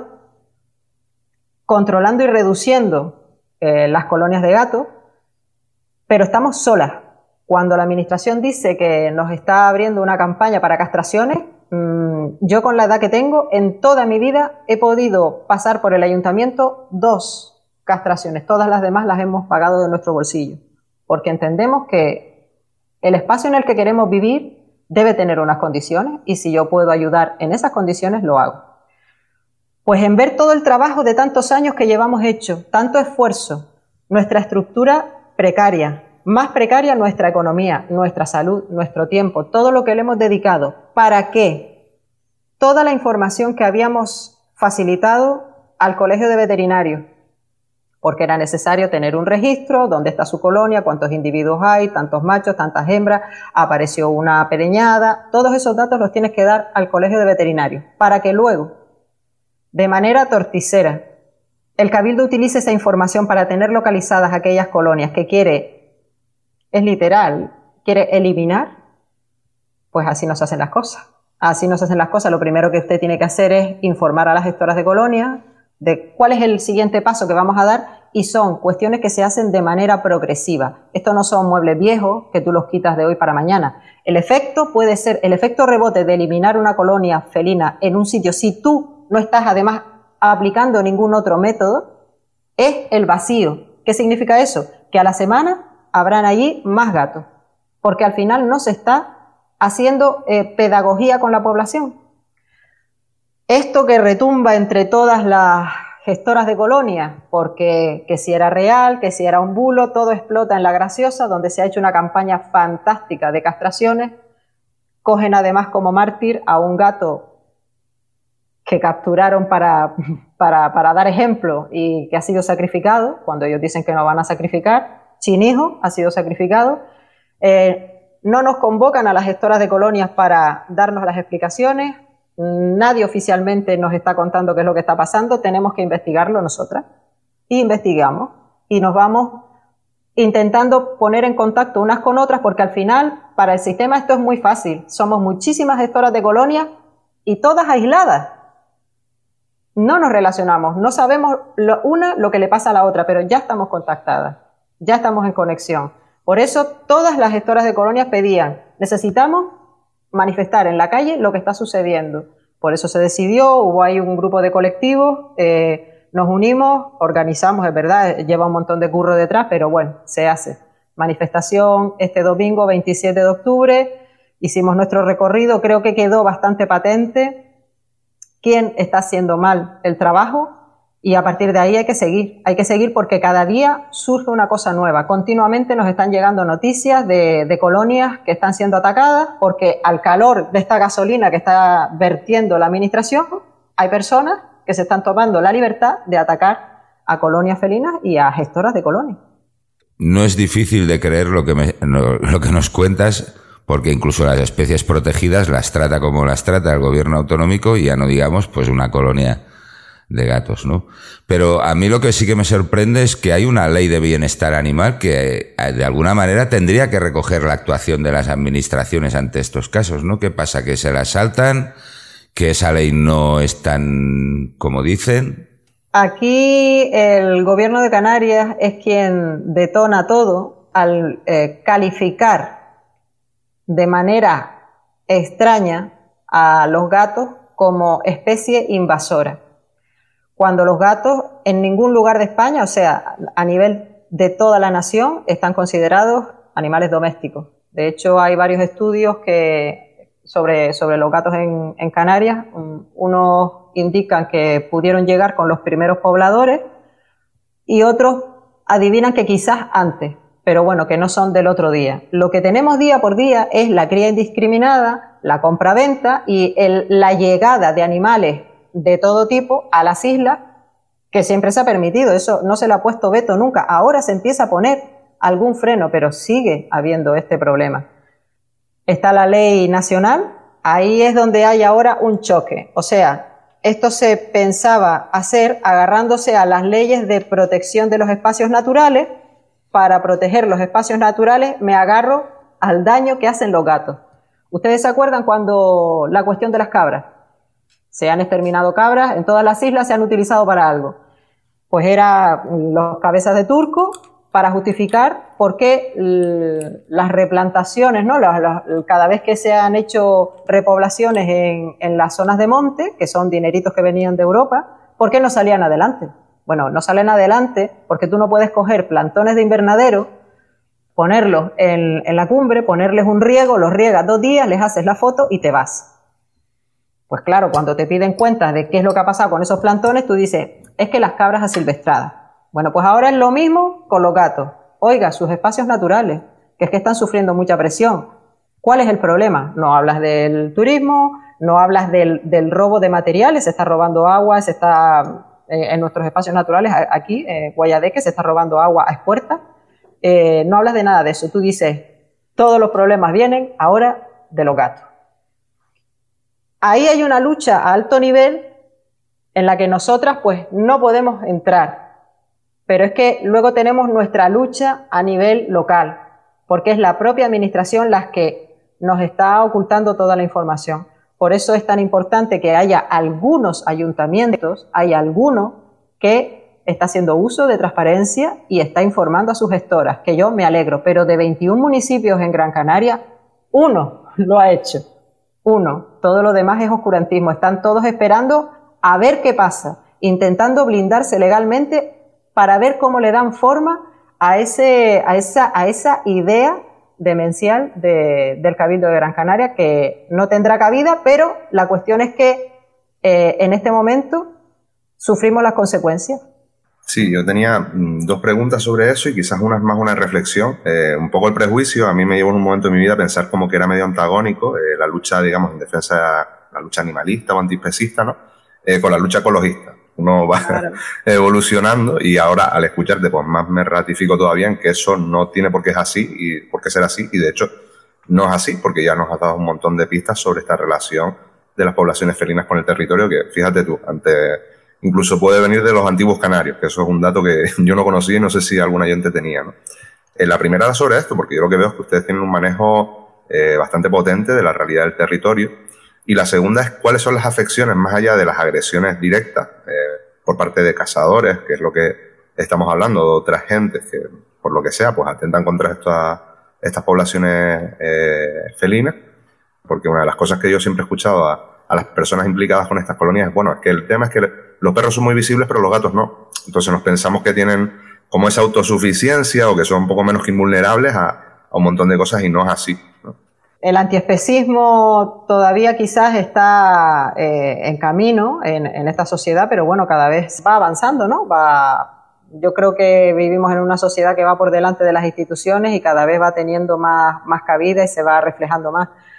controlando y reduciendo eh, las colonias de gatos, pero estamos solas. Cuando la administración dice que nos está abriendo una campaña para castraciones, yo con la edad que tengo, en toda mi vida he podido pasar por el ayuntamiento dos castraciones. Todas las demás las hemos pagado de nuestro bolsillo, porque entendemos que el espacio en el que queremos vivir debe tener unas condiciones y si yo puedo ayudar en esas condiciones, lo hago. Pues en ver todo el trabajo de tantos años que llevamos hecho, tanto esfuerzo, nuestra estructura precaria, más precaria nuestra economía, nuestra salud, nuestro tiempo, todo lo que le hemos dedicado, para que toda la información que habíamos facilitado al Colegio de Veterinarios, porque era necesario tener un registro, dónde está su colonia, cuántos individuos hay, tantos machos, tantas hembras, apareció una pereñada, todos esos datos los tienes que dar al Colegio de Veterinarios, para que luego, de manera torticera, el Cabildo utilice esa información para tener localizadas aquellas colonias que quiere, es literal, quiere eliminar. Pues así no se hacen las cosas. Así no se hacen las cosas. Lo primero que usted tiene que hacer es informar a las gestoras de colonias de cuál es el siguiente paso que vamos a dar y son cuestiones que se hacen de manera progresiva. Esto no son muebles viejos que tú los quitas de hoy para mañana. El efecto puede ser, el efecto rebote de eliminar una colonia felina en un sitio, si tú no estás además aplicando ningún otro método, es el vacío. ¿Qué significa eso? Que a la semana habrán allí más gatos, porque al final no se está haciendo eh, pedagogía con la población. Esto que retumba entre todas las gestoras de colonias, porque que si era real, que si era un bulo, todo explota en La Graciosa, donde se ha hecho una campaña fantástica de castraciones. Cogen además como mártir a un gato que capturaron para, para, para dar ejemplo y que ha sido sacrificado, cuando ellos dicen que no van a sacrificar. Chinijo ha sido sacrificado. Eh, no nos convocan a las gestoras de colonias para darnos las explicaciones. Nadie oficialmente nos está contando qué es lo que está pasando. Tenemos que investigarlo nosotras. Y investigamos. Y nos vamos intentando poner en contacto unas con otras, porque al final, para el sistema esto es muy fácil. Somos muchísimas gestoras de colonias y todas aisladas. No nos relacionamos. No sabemos lo, una lo que le pasa a la otra, pero ya estamos contactadas. Ya estamos en conexión. Por eso todas las gestoras de colonias pedían, necesitamos manifestar en la calle lo que está sucediendo. Por eso se decidió, hubo ahí un grupo de colectivos, eh, nos unimos, organizamos, es verdad, lleva un montón de curro detrás, pero bueno, se hace. Manifestación este domingo veintisiete de octubre, hicimos nuestro recorrido, creo que quedó bastante patente quién está haciendo mal el trabajo. Y a partir de ahí hay que seguir, hay que seguir porque cada día surge una cosa nueva. Continuamente nos están llegando noticias de, de colonias que están siendo atacadas porque al calor de esta gasolina que está vertiendo la administración, hay personas que se están tomando la libertad de atacar a colonias felinas y a gestoras de colonias. No es difícil de creer lo que, me, no, lo que nos cuentas, porque incluso las especies protegidas las trata como las trata el gobierno autonómico, y ya no digamos pues una colonia de gatos, ¿no? Pero a mí lo que sí que me sorprende es que hay una ley de bienestar animal que de alguna manera tendría que recoger la actuación de las administraciones ante estos casos, ¿no? ¿Qué pasa? ¿Que se la saltan? ¿Que esa ley no es tan como dicen? Aquí el gobierno de Canarias es quien detona todo al eh, calificar de manera extraña a los gatos como especie invasora, cuando los gatos en ningún lugar de España, o sea, a nivel de toda la nación, están considerados animales domésticos. De hecho, hay varios estudios que sobre, sobre los gatos en, en Canarias. Unos indican que pudieron llegar con los primeros pobladores y otros adivinan que quizás antes, pero bueno, que no son del otro día. Lo que tenemos día por día es la cría indiscriminada, la compraventa y el, la llegada de animales de todo tipo a las islas, que siempre se ha permitido, eso no se le ha puesto veto nunca. Ahora se empieza a poner algún freno, pero sigue habiendo este problema. Está la ley nacional, ahí es donde hay ahora un choque. O sea, esto se pensaba hacer agarrándose a las leyes de protección de los espacios naturales. Para proteger los espacios naturales me agarro al daño que hacen los gatos. ¿Ustedes se acuerdan cuando la cuestión de las cabras? Se han exterminado cabras, en todas las islas se han utilizado para algo. Pues era los cabezas de turco para justificar por qué las replantaciones, ¿no? Las, las, cada vez que se han hecho repoblaciones en, en las zonas de monte, que son dineritos que venían de Europa, ¿por qué no salían adelante? Bueno, no salen adelante porque tú no puedes coger plantones de invernadero, ponerlos en, en la cumbre, ponerles un riego, los riegas dos días, les haces la foto y te vas. Pues claro, cuando te piden cuentas de qué es lo que ha pasado con esos plantones, tú dices, es que las cabras asilvestradas. Bueno, pues ahora es lo mismo con los gatos. Oiga, sus espacios naturales, que es que están sufriendo mucha presión. ¿Cuál es el problema? No hablas del turismo, no hablas del, del robo de materiales, se está robando agua, se está eh, en nuestros espacios naturales, aquí, eh, Guayadeque, se está robando agua a expuertas. Eh, no hablas de nada de eso. Tú dices, todos los problemas vienen ahora de los gatos. Ahí hay una lucha a alto nivel en la que nosotras pues no podemos entrar, pero es que luego tenemos nuestra lucha a nivel local, porque es la propia administración la que nos está ocultando toda la información. Por eso es tan importante que haya algunos ayuntamientos, hay alguno que está haciendo uso de transparencia y está informando a sus gestoras, que yo me alegro, pero de veintiún municipios en Gran Canaria, uno lo ha hecho. Uno, todo lo demás es oscurantismo. Están todos esperando a ver qué pasa, intentando blindarse legalmente para ver cómo le dan forma a, ese, a, esa, a esa idea demencial de, del Cabildo de Gran Canaria, que no tendrá cabida, pero la cuestión es que eh, en este momento sufrimos las consecuencias. Sí, yo tenía mm, dos preguntas sobre eso y quizás una es más una reflexión. Eh, un poco el prejuicio, a mí me llevó en un momento de mi vida a pensar como que era medio antagónico eh, la lucha, digamos, en defensa, la lucha animalista o antiespecista, ¿no? Eh, con la lucha ecologista. Uno va claro. evolucionando y ahora al escucharte pues más me ratifico todavía en que eso no tiene por qué es así y por qué ser así, y de hecho no es así, porque ya nos has dado un montón de pistas sobre esta relación de las poblaciones felinas con el territorio, que fíjate tú, ante... incluso puede venir de los antiguos canarios, que eso es un dato que yo no conocía y no sé si algún oyente tenía, ¿no? Eh, la primera era sobre esto, porque yo lo que veo es que ustedes tienen un manejo eh, bastante potente de la realidad del territorio. Y la segunda es cuáles son las afecciones, más allá de las agresiones directas eh, por parte de cazadores, que es lo que estamos hablando, de otras gentes que, por lo que sea, pues atentan contra estas, estas poblaciones eh, felinas. Porque una de las cosas que yo siempre he escuchado a, a las personas implicadas con estas colonias es, bueno, es que el tema es que los perros son muy visibles, pero los gatos no. Entonces nos pensamos que tienen como esa autosuficiencia o que son un poco menos que invulnerables a, a un montón de cosas y no es así, ¿no? El antiespecismo todavía quizás está eh, en camino en, en esta sociedad, pero bueno, cada vez va avanzando, ¿no? Va, yo creo que vivimos en una sociedad que va por delante de las instituciones y cada vez va teniendo más, más cabida y se va reflejando más.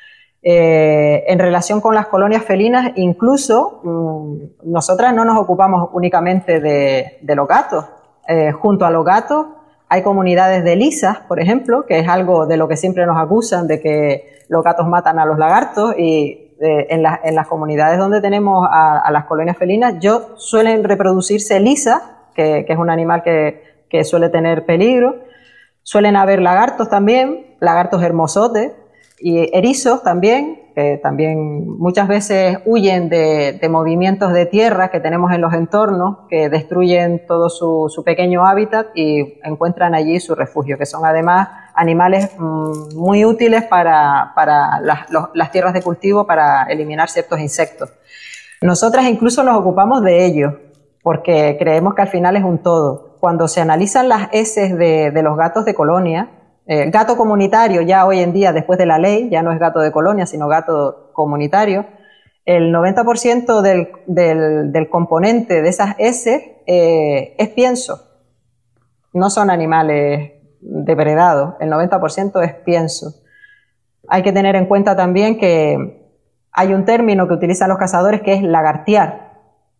Eh, en relación con las colonias felinas, incluso mmm, nosotras no nos ocupamos únicamente de, de los gatos. Eh, junto a los gatos hay comunidades de lisas, por ejemplo, que es algo de lo que siempre nos acusan, de que los gatos matan a los lagartos, y eh, en, la, en las comunidades donde tenemos a, a las colonias felinas, yo suelen reproducirse lisas, que, que es un animal que, que suele tener peligro. Suelen haber lagartos también, lagartos hermosotes, y erizos también, que también muchas veces huyen de, de movimientos de tierra que tenemos en los entornos, que destruyen todo su, su pequeño hábitat y encuentran allí su refugio, que son además animales mmm, muy útiles para, para las, los, las tierras de cultivo, para eliminar ciertos insectos. Nosotras incluso nos ocupamos de ellos, porque creemos que al final es un todo. Cuando se analizan las heces de, de los gatos de colonia, el gato comunitario ya hoy en día, después de la ley, ya no es gato de colonia, sino gato comunitario, el noventa por ciento del, del, del componente de esas heces eh, es pienso. No son animales depredados, el noventa por ciento es pienso. Hay que tener en cuenta también que hay un término que utilizan los cazadores que es lagartear.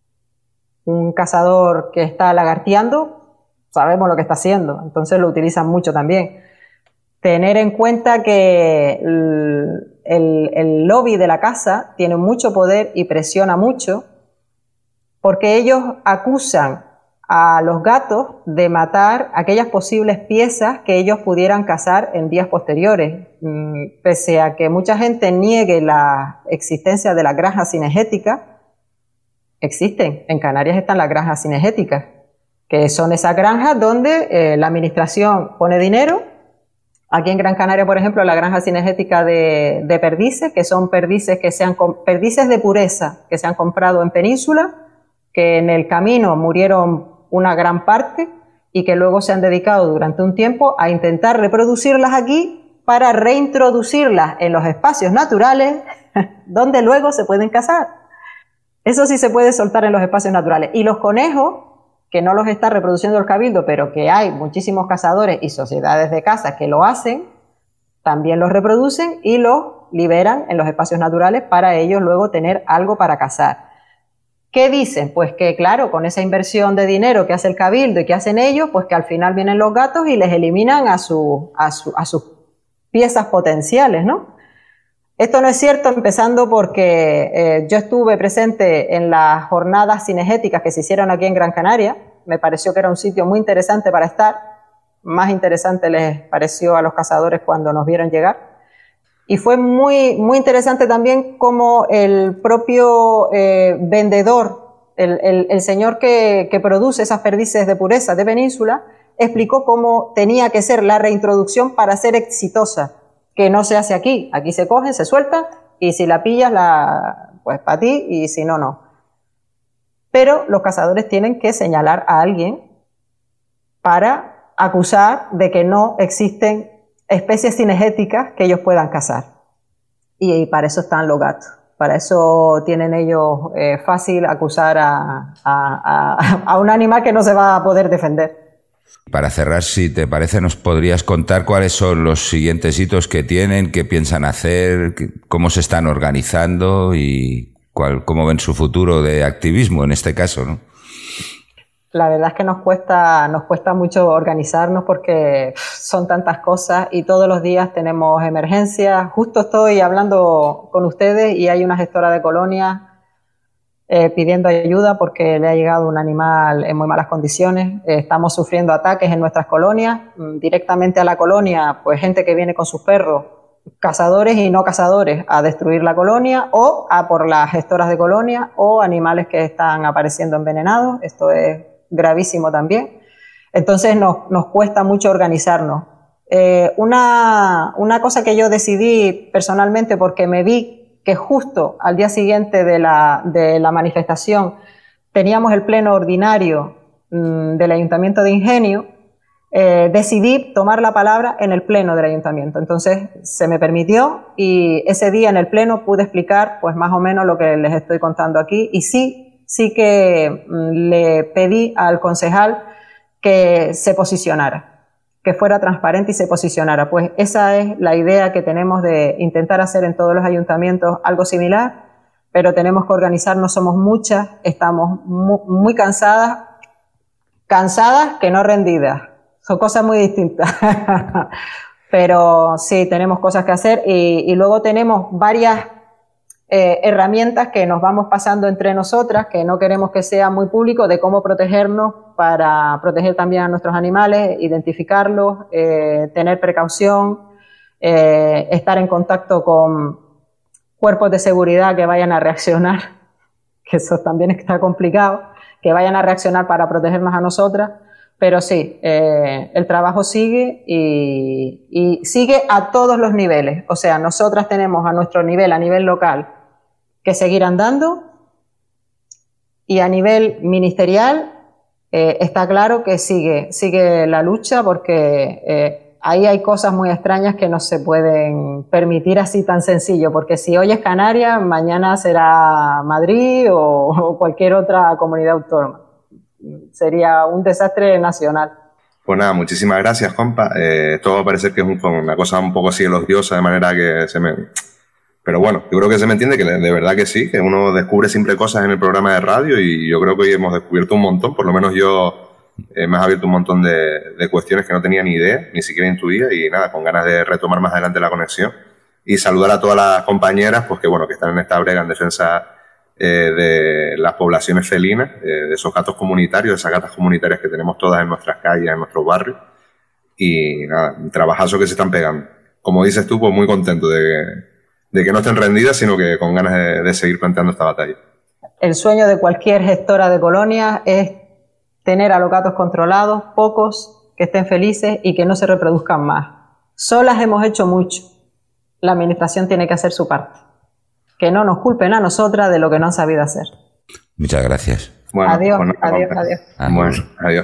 Un cazador que está lagarteando, sabemos lo que está haciendo, entonces lo utilizan mucho también. Tener en cuenta que el, el, el lobby de la caza tiene mucho poder y presiona mucho, porque ellos acusan a los gatos de matar aquellas posibles piezas que ellos pudieran cazar en días posteriores. Pese a que mucha gente niegue la existencia de las granjas cinegéticas, existen. En Canarias están las granjas cinegéticas, que son esas granjas donde eh, la administración pone dinero. Aquí en Gran Canaria, por ejemplo, la granja cinegética de, de perdices, que son perdices, que se han, perdices de pureza que se han comprado en Península, que en el camino murieron una gran parte y que luego se han dedicado durante un tiempo a intentar reproducirlas aquí para reintroducirlas en los espacios naturales donde luego se pueden cazar. Eso sí se puede soltar en los espacios naturales. Y los conejos, que no los está reproduciendo el Cabildo, pero que hay muchísimos cazadores y sociedades de caza que lo hacen, también los reproducen y los liberan en los espacios naturales para ellos luego tener algo para cazar. ¿Qué dicen? Pues que claro, con esa inversión de dinero que hace el Cabildo y que hacen ellos, pues que al final vienen los gatos y les eliminan a, su, a, su, a sus piezas potenciales, ¿no? Esto no es cierto, empezando porque eh, yo estuve presente en las jornadas cinegéticas que se hicieron aquí en Gran Canaria. Me pareció que era un sitio muy interesante para estar. Más interesante les pareció a los cazadores cuando nos vieron llegar. Y fue muy, muy interesante también cómo el propio eh, vendedor, el, el, el señor que, que produce esas perdices de pureza de Península, explicó cómo tenía que ser la reintroducción para ser exitosa. Que no se hace aquí. Aquí se cogen, se sueltan y si la pillas, la, pues para ti, y si no, no. Pero los cazadores tienen que señalar a alguien para acusar de que no existen especies cinegéticas que ellos puedan cazar. Y, y para eso están los gatos. Para eso tienen ellos eh, fácil acusar a, a, a, a un animal que no se va a poder defender. Para cerrar, si te parece, nos podrías contar cuáles son los siguientes hitos que tienen, qué piensan hacer, cómo se están organizando y cuál, cómo ven su futuro de activismo en este caso, ¿no? La verdad es que nos cuesta, nos cuesta mucho organizarnos porque son tantas cosas y todos los días tenemos emergencias. Justo estoy hablando con ustedes y hay una gestora de colonias Eh, pidiendo ayuda porque le ha llegado un animal en muy malas condiciones. Eh, estamos sufriendo ataques en nuestras colonias, mm, directamente a la colonia, pues gente que viene con sus perros, cazadores y no cazadores, a destruir la colonia o a por las gestoras de colonia o animales que están apareciendo envenenados. Esto es gravísimo también. Entonces nos, nos cuesta mucho organizarnos. Eh, una, una cosa que yo decidí personalmente porque me vi que justo al día siguiente de la, de la manifestación teníamos el pleno ordinario mmm, del Ayuntamiento de Ingenio, eh, decidí tomar la palabra en el pleno del Ayuntamiento. Entonces se me permitió y ese día en el pleno pude explicar pues más o menos lo que les estoy contando aquí y sí, sí que mmm, le pedí al concejal que se posicionara, que fuera transparente y se posicionara. Pues esa es la idea que tenemos de intentar hacer en todos los ayuntamientos, algo similar, pero tenemos que organizarnos, somos muchas, estamos muy, muy cansadas, cansadas que no rendidas, son cosas muy distintas. Pero sí, tenemos cosas que hacer y, y luego tenemos varias eh, herramientas que nos vamos pasando entre nosotras, que no queremos que sea muy público, de cómo protegernos para proteger también a nuestros animales, identificarlos, eh, tener precaución, eh, estar en contacto con cuerpos de seguridad que vayan a reaccionar, que eso también está complicado, que vayan a reaccionar para protegernos a nosotras. Pero sí, eh, el trabajo sigue y, y sigue a todos los niveles. O sea, nosotras tenemos a nuestro nivel, a nivel local, que seguir andando, y a nivel ministerial eh, está claro que sigue, sigue la lucha, porque eh, ahí hay cosas muy extrañas que no se pueden permitir así tan sencillo, porque si hoy es Canarias, mañana será Madrid o, o cualquier otra comunidad autónoma. Sería un desastre nacional. Pues nada, muchísimas gracias, compa. Eh, esto va a parecer que es un, una cosa un poco así elogiosa, de manera que se me... Pero bueno, yo creo que se me entiende, que de verdad que sí, que uno descubre siempre cosas en el programa de radio, y yo creo que hoy hemos descubierto un montón, por lo menos yo eh, me has abierto un montón de, de cuestiones que no tenía ni idea, ni siquiera intuía, y nada, con ganas de retomar más adelante la conexión y saludar a todas las compañeras, pues que bueno, que están en esta brega en defensa Eh, de las poblaciones felinas, eh, de esos gatos comunitarios, de esas gatas comunitarias que tenemos todas en nuestras calles, en nuestros barrios, y nada, un trabajazo que se están pegando. Como dices tú, pues muy contento de que, de que no estén rendidas, sino que con ganas de, de seguir planteando esta batalla. El sueño de cualquier gestora de colonias es tener a los gatos controlados, pocos, que estén felices y que no se reproduzcan más. Solas hemos hecho mucho, la administración tiene que hacer su parte. Que no nos culpen a nosotras de lo que no han sabido hacer. Muchas gracias. Bueno, adiós, bueno, adiós, adiós. Ah, bueno, adiós.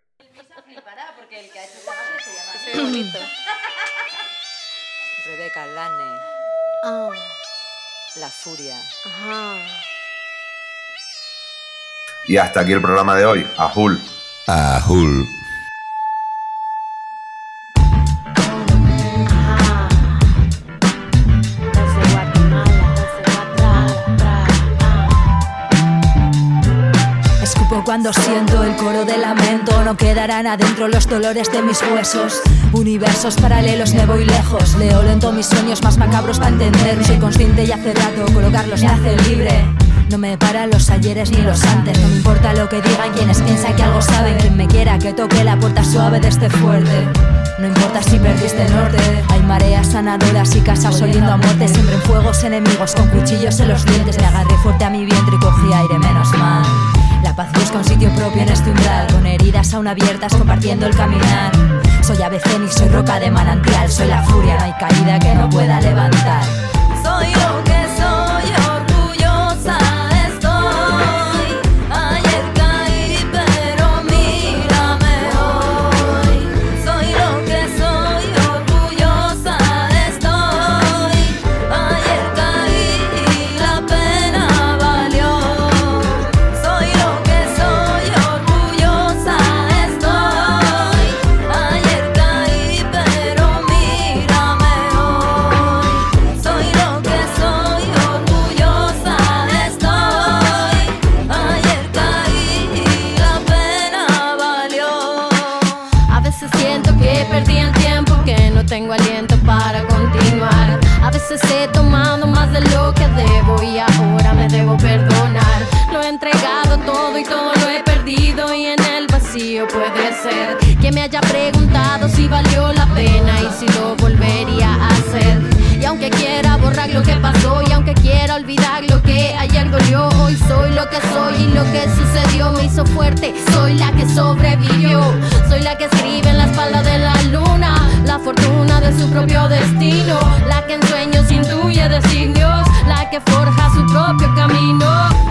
Rebeca Lane. Oh. La furia. Ajá. Y hasta aquí el programa de hoy. Ajul. Ajul. Cuando siento el coro de lamento, no quedarán adentro los dolores de mis huesos. Universos paralelos, me voy lejos. Leo lento mis sueños más macabros para entender. Soy consciente y hace rato colocarlos me hace libre. No me paran los ayeres ni los antes. No me importa lo que digan quienes piensan que algo saben. Quien me quiera que toque la puerta suave de este fuerte. No importa si perdiste el norte. Hay mareas sanadoras y casas oliendo a muerte. Siempre en fuegos enemigos con cuchillos en los dientes. Me agarré fuerte a mi vientre y cogí aire, menos mal. La paz busca un sitio propio en este umbral, con heridas aún abiertas compartiendo el caminar. Soy ave fénix, soy roca de manantial. Soy la furia, no hay caída que no pueda levantar. Soy lo que soy, orgullosa estoy. Ayer caí pero mírame hoy. Soy lo que soy, orgullosa estoy. Ayer caí y la pena valió. Soy lo que soy, orgullosa estoy. Ayer caí pero mírame hoy. Soy lo que soy, orgullosa estoy. Ayer caí y la pena valió. A veces siento que perdí el tiempo, que no tengo aliento para continuar. A veces he tomado más de lo que debo y ahora me debo perdonar. Lo he entregado todo y todo lo he perdido, y en el vacío puede ser que me haya preguntado si valió la pena y si lo volvería a hacer. Y aunque quiera borrar lo que pasó, y aunque quiera olvidar lo que ayer dolió, hoy soy lo que soy y lo que sucedió me hizo fuerte. Soy la que sobrevivió, soy la que escribe en la espalda de la luna la fortuna de su propio destino, la que en sueños intuye designios, la que forja su propio camino.